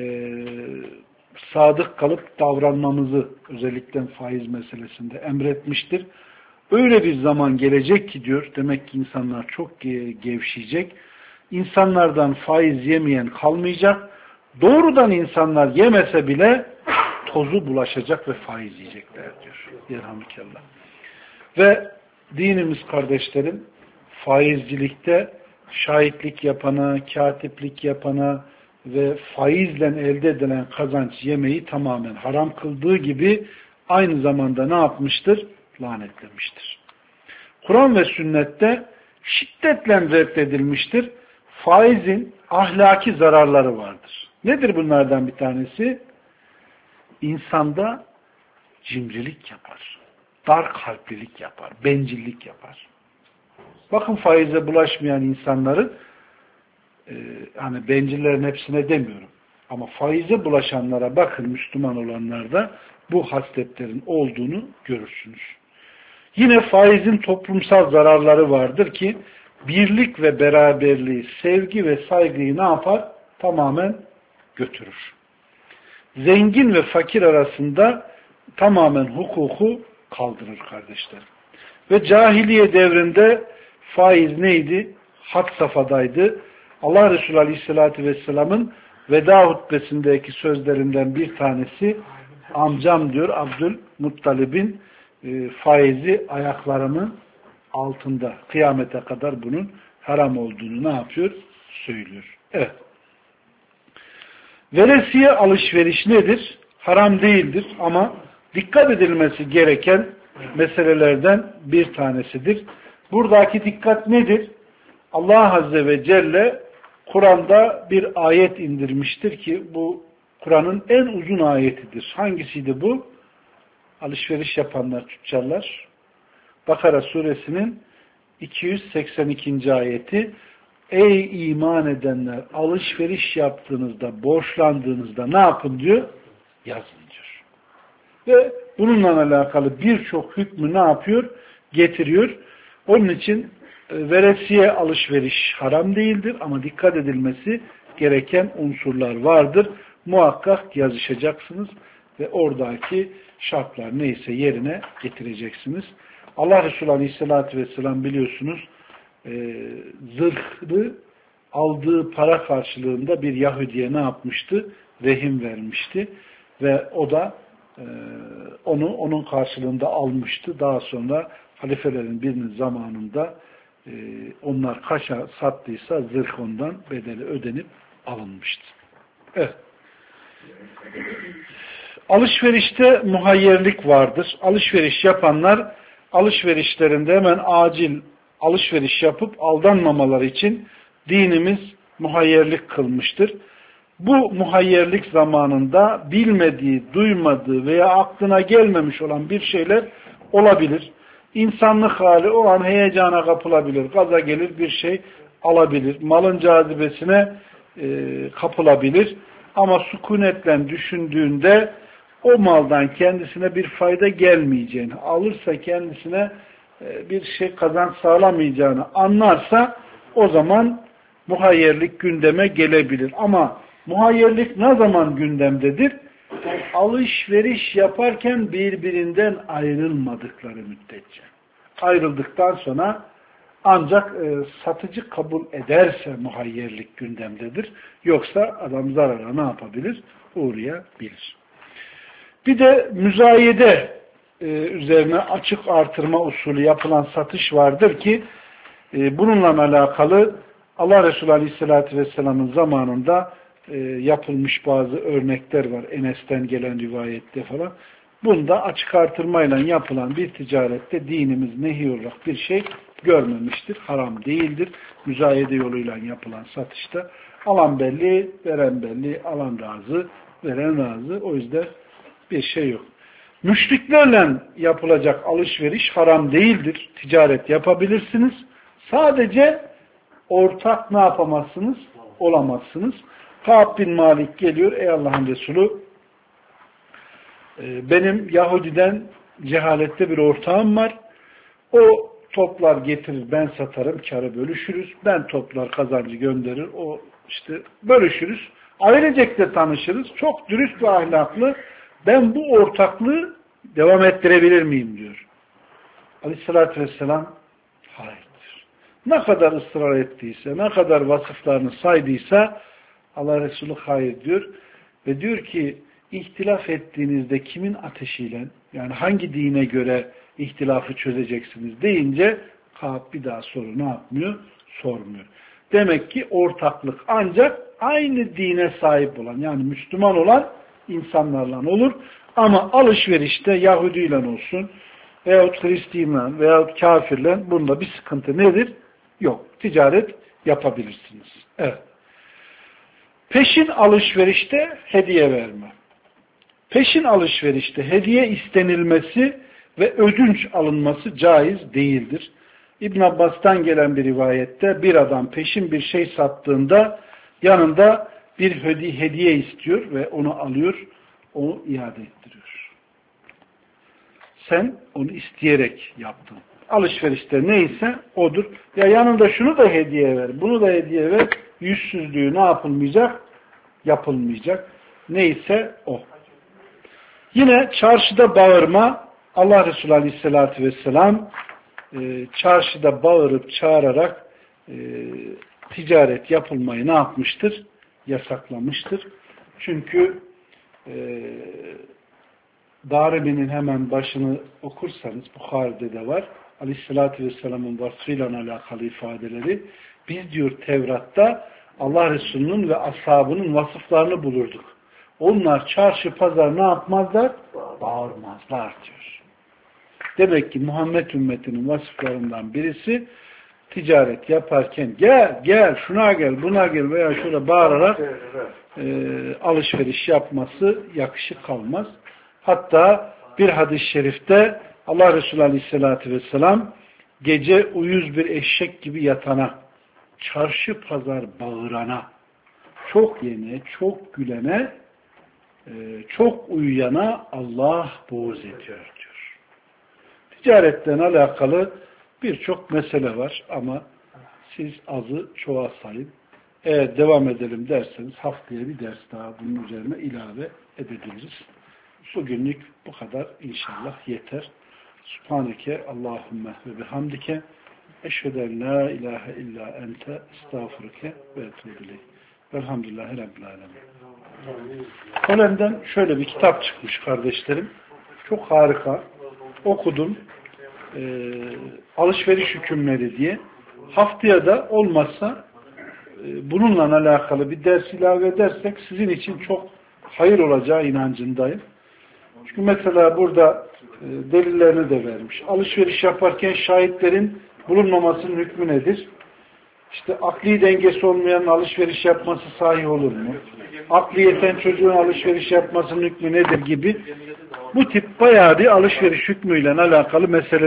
sadık kalıp davranmamızı özellikle faiz meselesinde emretmiştir. Öyle bir zaman gelecek ki diyor, demek ki insanlar çok gevşeyecek. İnsanlardan faiz yemeyen kalmayacak. Doğrudan insanlar yemese bile tozu bulaşacak ve faiz yiyecekler diyor. Yerhamdülillah. Ve dinimiz kardeşlerim faizcilikte şahitlik yapana, katiplik yapana ve faizle elde edilen kazanç yemeyi tamamen haram kıldığı gibi aynı zamanda ne yapmıştır? Lanetlemiştir. Kur'an ve sünnette şiddetle reddedilmiştir. Faizin ahlaki zararları vardır. Nedir bunlardan bir tanesi? İnsanda cimrilik yapar. Dar kalplilik yapar. Bencillik yapar. Bakın faize bulaşmayan insanların hani bencillerin hepsine demiyorum. Ama faize bulaşanlara bakın, Müslüman olanlarda bu hasletlerin olduğunu görürsünüz. Yine faizin toplumsal zararları vardır ki birlik ve beraberliği, sevgi ve saygıyı ne yapar? Tamamen götürür. Zengin ve fakir arasında tamamen hukuku kaldırır kardeşler. Ve cahiliye devrinde faiz neydi? Had safhadaydı. Allah Resulü Aleyhisselatü Vesselam'ın veda hutbesindeki sözlerinden bir tanesi, amcam diyor Abdülmuttalib'in faizi ayaklarını altında kıyamete kadar bunun haram olduğunu ne yapıyor? Söylüyor. Evet. Veresiye alışveriş nedir? Haram değildir ama dikkat edilmesi gereken meselelerden bir tanesidir. Buradaki dikkat nedir? Allah Azze ve Celle Kur'an'da bir ayet indirmiştir ki bu Kur'an'ın en uzun ayetidir. Hangisiydi bu? Alışveriş yapanlar, tüccarlar. Bakara suresinin 282. ayeti. Ey iman edenler, alışveriş yaptığınızda, borçlandığınızda ne yapın diyor? Yazın diyor. Ve bununla alakalı birçok hükmü ne yapıyor? Getiriyor. Onun için veresiye alışveriş haram değildir ama dikkat edilmesi gereken unsurlar vardır. Muhakkak yazışacaksınız ve oradaki şartlar neyse yerine getireceksiniz. Allah Resulü Aleyhisselatü Vesselam biliyorsunuz zırhlı aldığı para karşılığında bir Yahudi'ye ne yapmıştı? Rehin vermişti ve o da onun karşılığında almıştı. Daha sonra halifelerin birinin zamanında onlar kaça sattıysa zırh ondan bedeli ödenip alınmıştı. Evet. Alışverişte muhayyerlik vardır. Alışveriş yapanlar alışverişlerinde hemen acil alışveriş yapıp aldanmamaları için dinimiz muhayyerlik kılmıştır. Bu muhayyerlik zamanında bilmediği, duymadığı veya aklına gelmemiş olan bir şeyler olabilir. İnsanlık hali o an heyecana kapılabilir, gaza gelir bir şey alabilir, malın cazibesine kapılabilir. Ama sükunetle düşündüğünde o maldan kendisine bir fayda gelmeyeceğini, alırsa kendisine bir şey kazanç sağlamayacağını anlarsa o zaman muhayyerlik gündeme gelebilir. Ama muhayyerlik ne zaman gündemdedir? Alışveriş yaparken birbirinden ayrılmadıkları müddetçe. Ayrıldıktan sonra ancak satıcı kabul ederse muhayyerlik gündemdedir. Yoksa adam zarara ne yapabilir? Uğrayabilir. Bir de müzayede üzerine açık artırma usulü yapılan satış vardır ki bununla alakalı Allah Resulü Aleyhisselatü Vesselam'ın zamanında yapılmış bazı örnekler var. Enes'ten gelen rivayette falan. Bunda açık artırmayla yapılan bir ticarette dinimiz nehi olarak bir şey görmemiştir. Haram değildir. Müzayede yoluyla yapılan satışta alan belli, veren belli, alan razı, veren razı. O yüzden bir şey yok. Müşriklerle yapılacak alışveriş haram değildir. Ticaret yapabilirsiniz. Sadece ortak ne yapamazsınız? Olamazsınız. Kâb bin Malik geliyor. Ey Allah'ın Resulü, benim Yahudi'den cehalette bir ortağım var. O toplar getirir, ben satarım, kârı bölüşürüz. Ben toplar, kazancı gönderir, o işte bölüşürüz. Ailecek de tanışırız. Çok dürüst ve ahlaklı. Ben bu ortaklığı devam ettirebilir miyim diyor. Aleyhissalatü vesselam hayır. Ne kadar ısrar ettiyse, ne kadar vasıflarını saydıysa Allah Resulü hayır diyor. Ve diyor ki ihtilaf ettiğinizde kimin ateşiyle, yani hangi dine göre ihtilafı çözeceksiniz deyince Kâb bir daha soru ne yapmıyor? Sormuyor. Demek ki ortaklık ancak aynı dine sahip olan, yani Müslüman olan insanlarla olur. Ama alışverişte Yahudiyle olsun veyahut Hristiyanla veyahut kafirle bunda bir sıkıntı nedir? Yok. Ticaret yapabilirsiniz. Evet. Peşin alışverişte hediye verme. Peşin alışverişte hediye istenilmesi ve ödünç alınması caiz değildir. İbn Abbas'tan gelen bir rivayette bir adam peşin bir şey sattığında yanında bir hediye istiyor ve onu alıyor, onu iade ettiriyor. Sen onu isteyerek yaptın. Alışverişte neyse odur. Ya yanında şunu da hediye ver, bunu da hediye ver. Yüzsüzlüğü ne yapılmayacak? Yapılmayacak. Neyse o. Yine çarşıda bağırma. Allah Resulü Aleyhisselatü Vesselam çarşıda bağırıp çağırarak ticaret yapılmayı ne yapmıştır? Yasaklamıştır. Çünkü Darimi'nin hemen başını okursanız, Bukhari'de de var, Aleyhisselatü Vesselam'ın vasfıyla alakalı ifadeleri, biz diyor Tevrat'ta Allah Resulü'nün ve ashabının vasıflarını bulurduk. Onlar çarşı pazar ne yapmazlar? Bağırmazlar diyor. Demek ki Muhammed ümmetinin vasıflarından birisi ticaret yaparken gel şuna gel buna gel veya şöyle bağırarak alışveriş yapması yakışık kalmaz. Hatta bir hadis-i şerifte Allah Resulü Aleyhisselatü Vesselam gece uyuz bir eşek gibi yatana, çarşı pazar bağırana, çok yene, çok gülene, çok uyuyana Allah buğz ediyor diyor. Ticaretten alakalı birçok mesele var ama siz azı çoğa sayın. Eğer devam edelim derseniz haftaya bir ders daha bunun üzerine ilave edebiliriz. Bugünlük bu kadar inşallah yeter. Subhaneke Allahümme ve bihamdike eşheden la ilahe illa ente estağfurüke ve etûbüleyh. Velhamdülillahi Rabbil alemin. Kolem'den şöyle bir kitap çıkmış kardeşlerim. Çok harika. Okudum. Alışveriş hükümleri diye. Haftaya da olmazsa bununla alakalı bir ders ilave edersek sizin için çok hayır olacağı inancındayım. Çünkü mesela burada delillerini de vermiş. Alışveriş yaparken şahitlerin bulunmamasının hükmü nedir? İşte akli dengesi olmayan alışveriş yapması sahih olur mu? Akli yeten çocuğun alışveriş yapmasının hükmü nedir gibi bu tip bayağı bir alışveriş hükmüyle alakalı mesele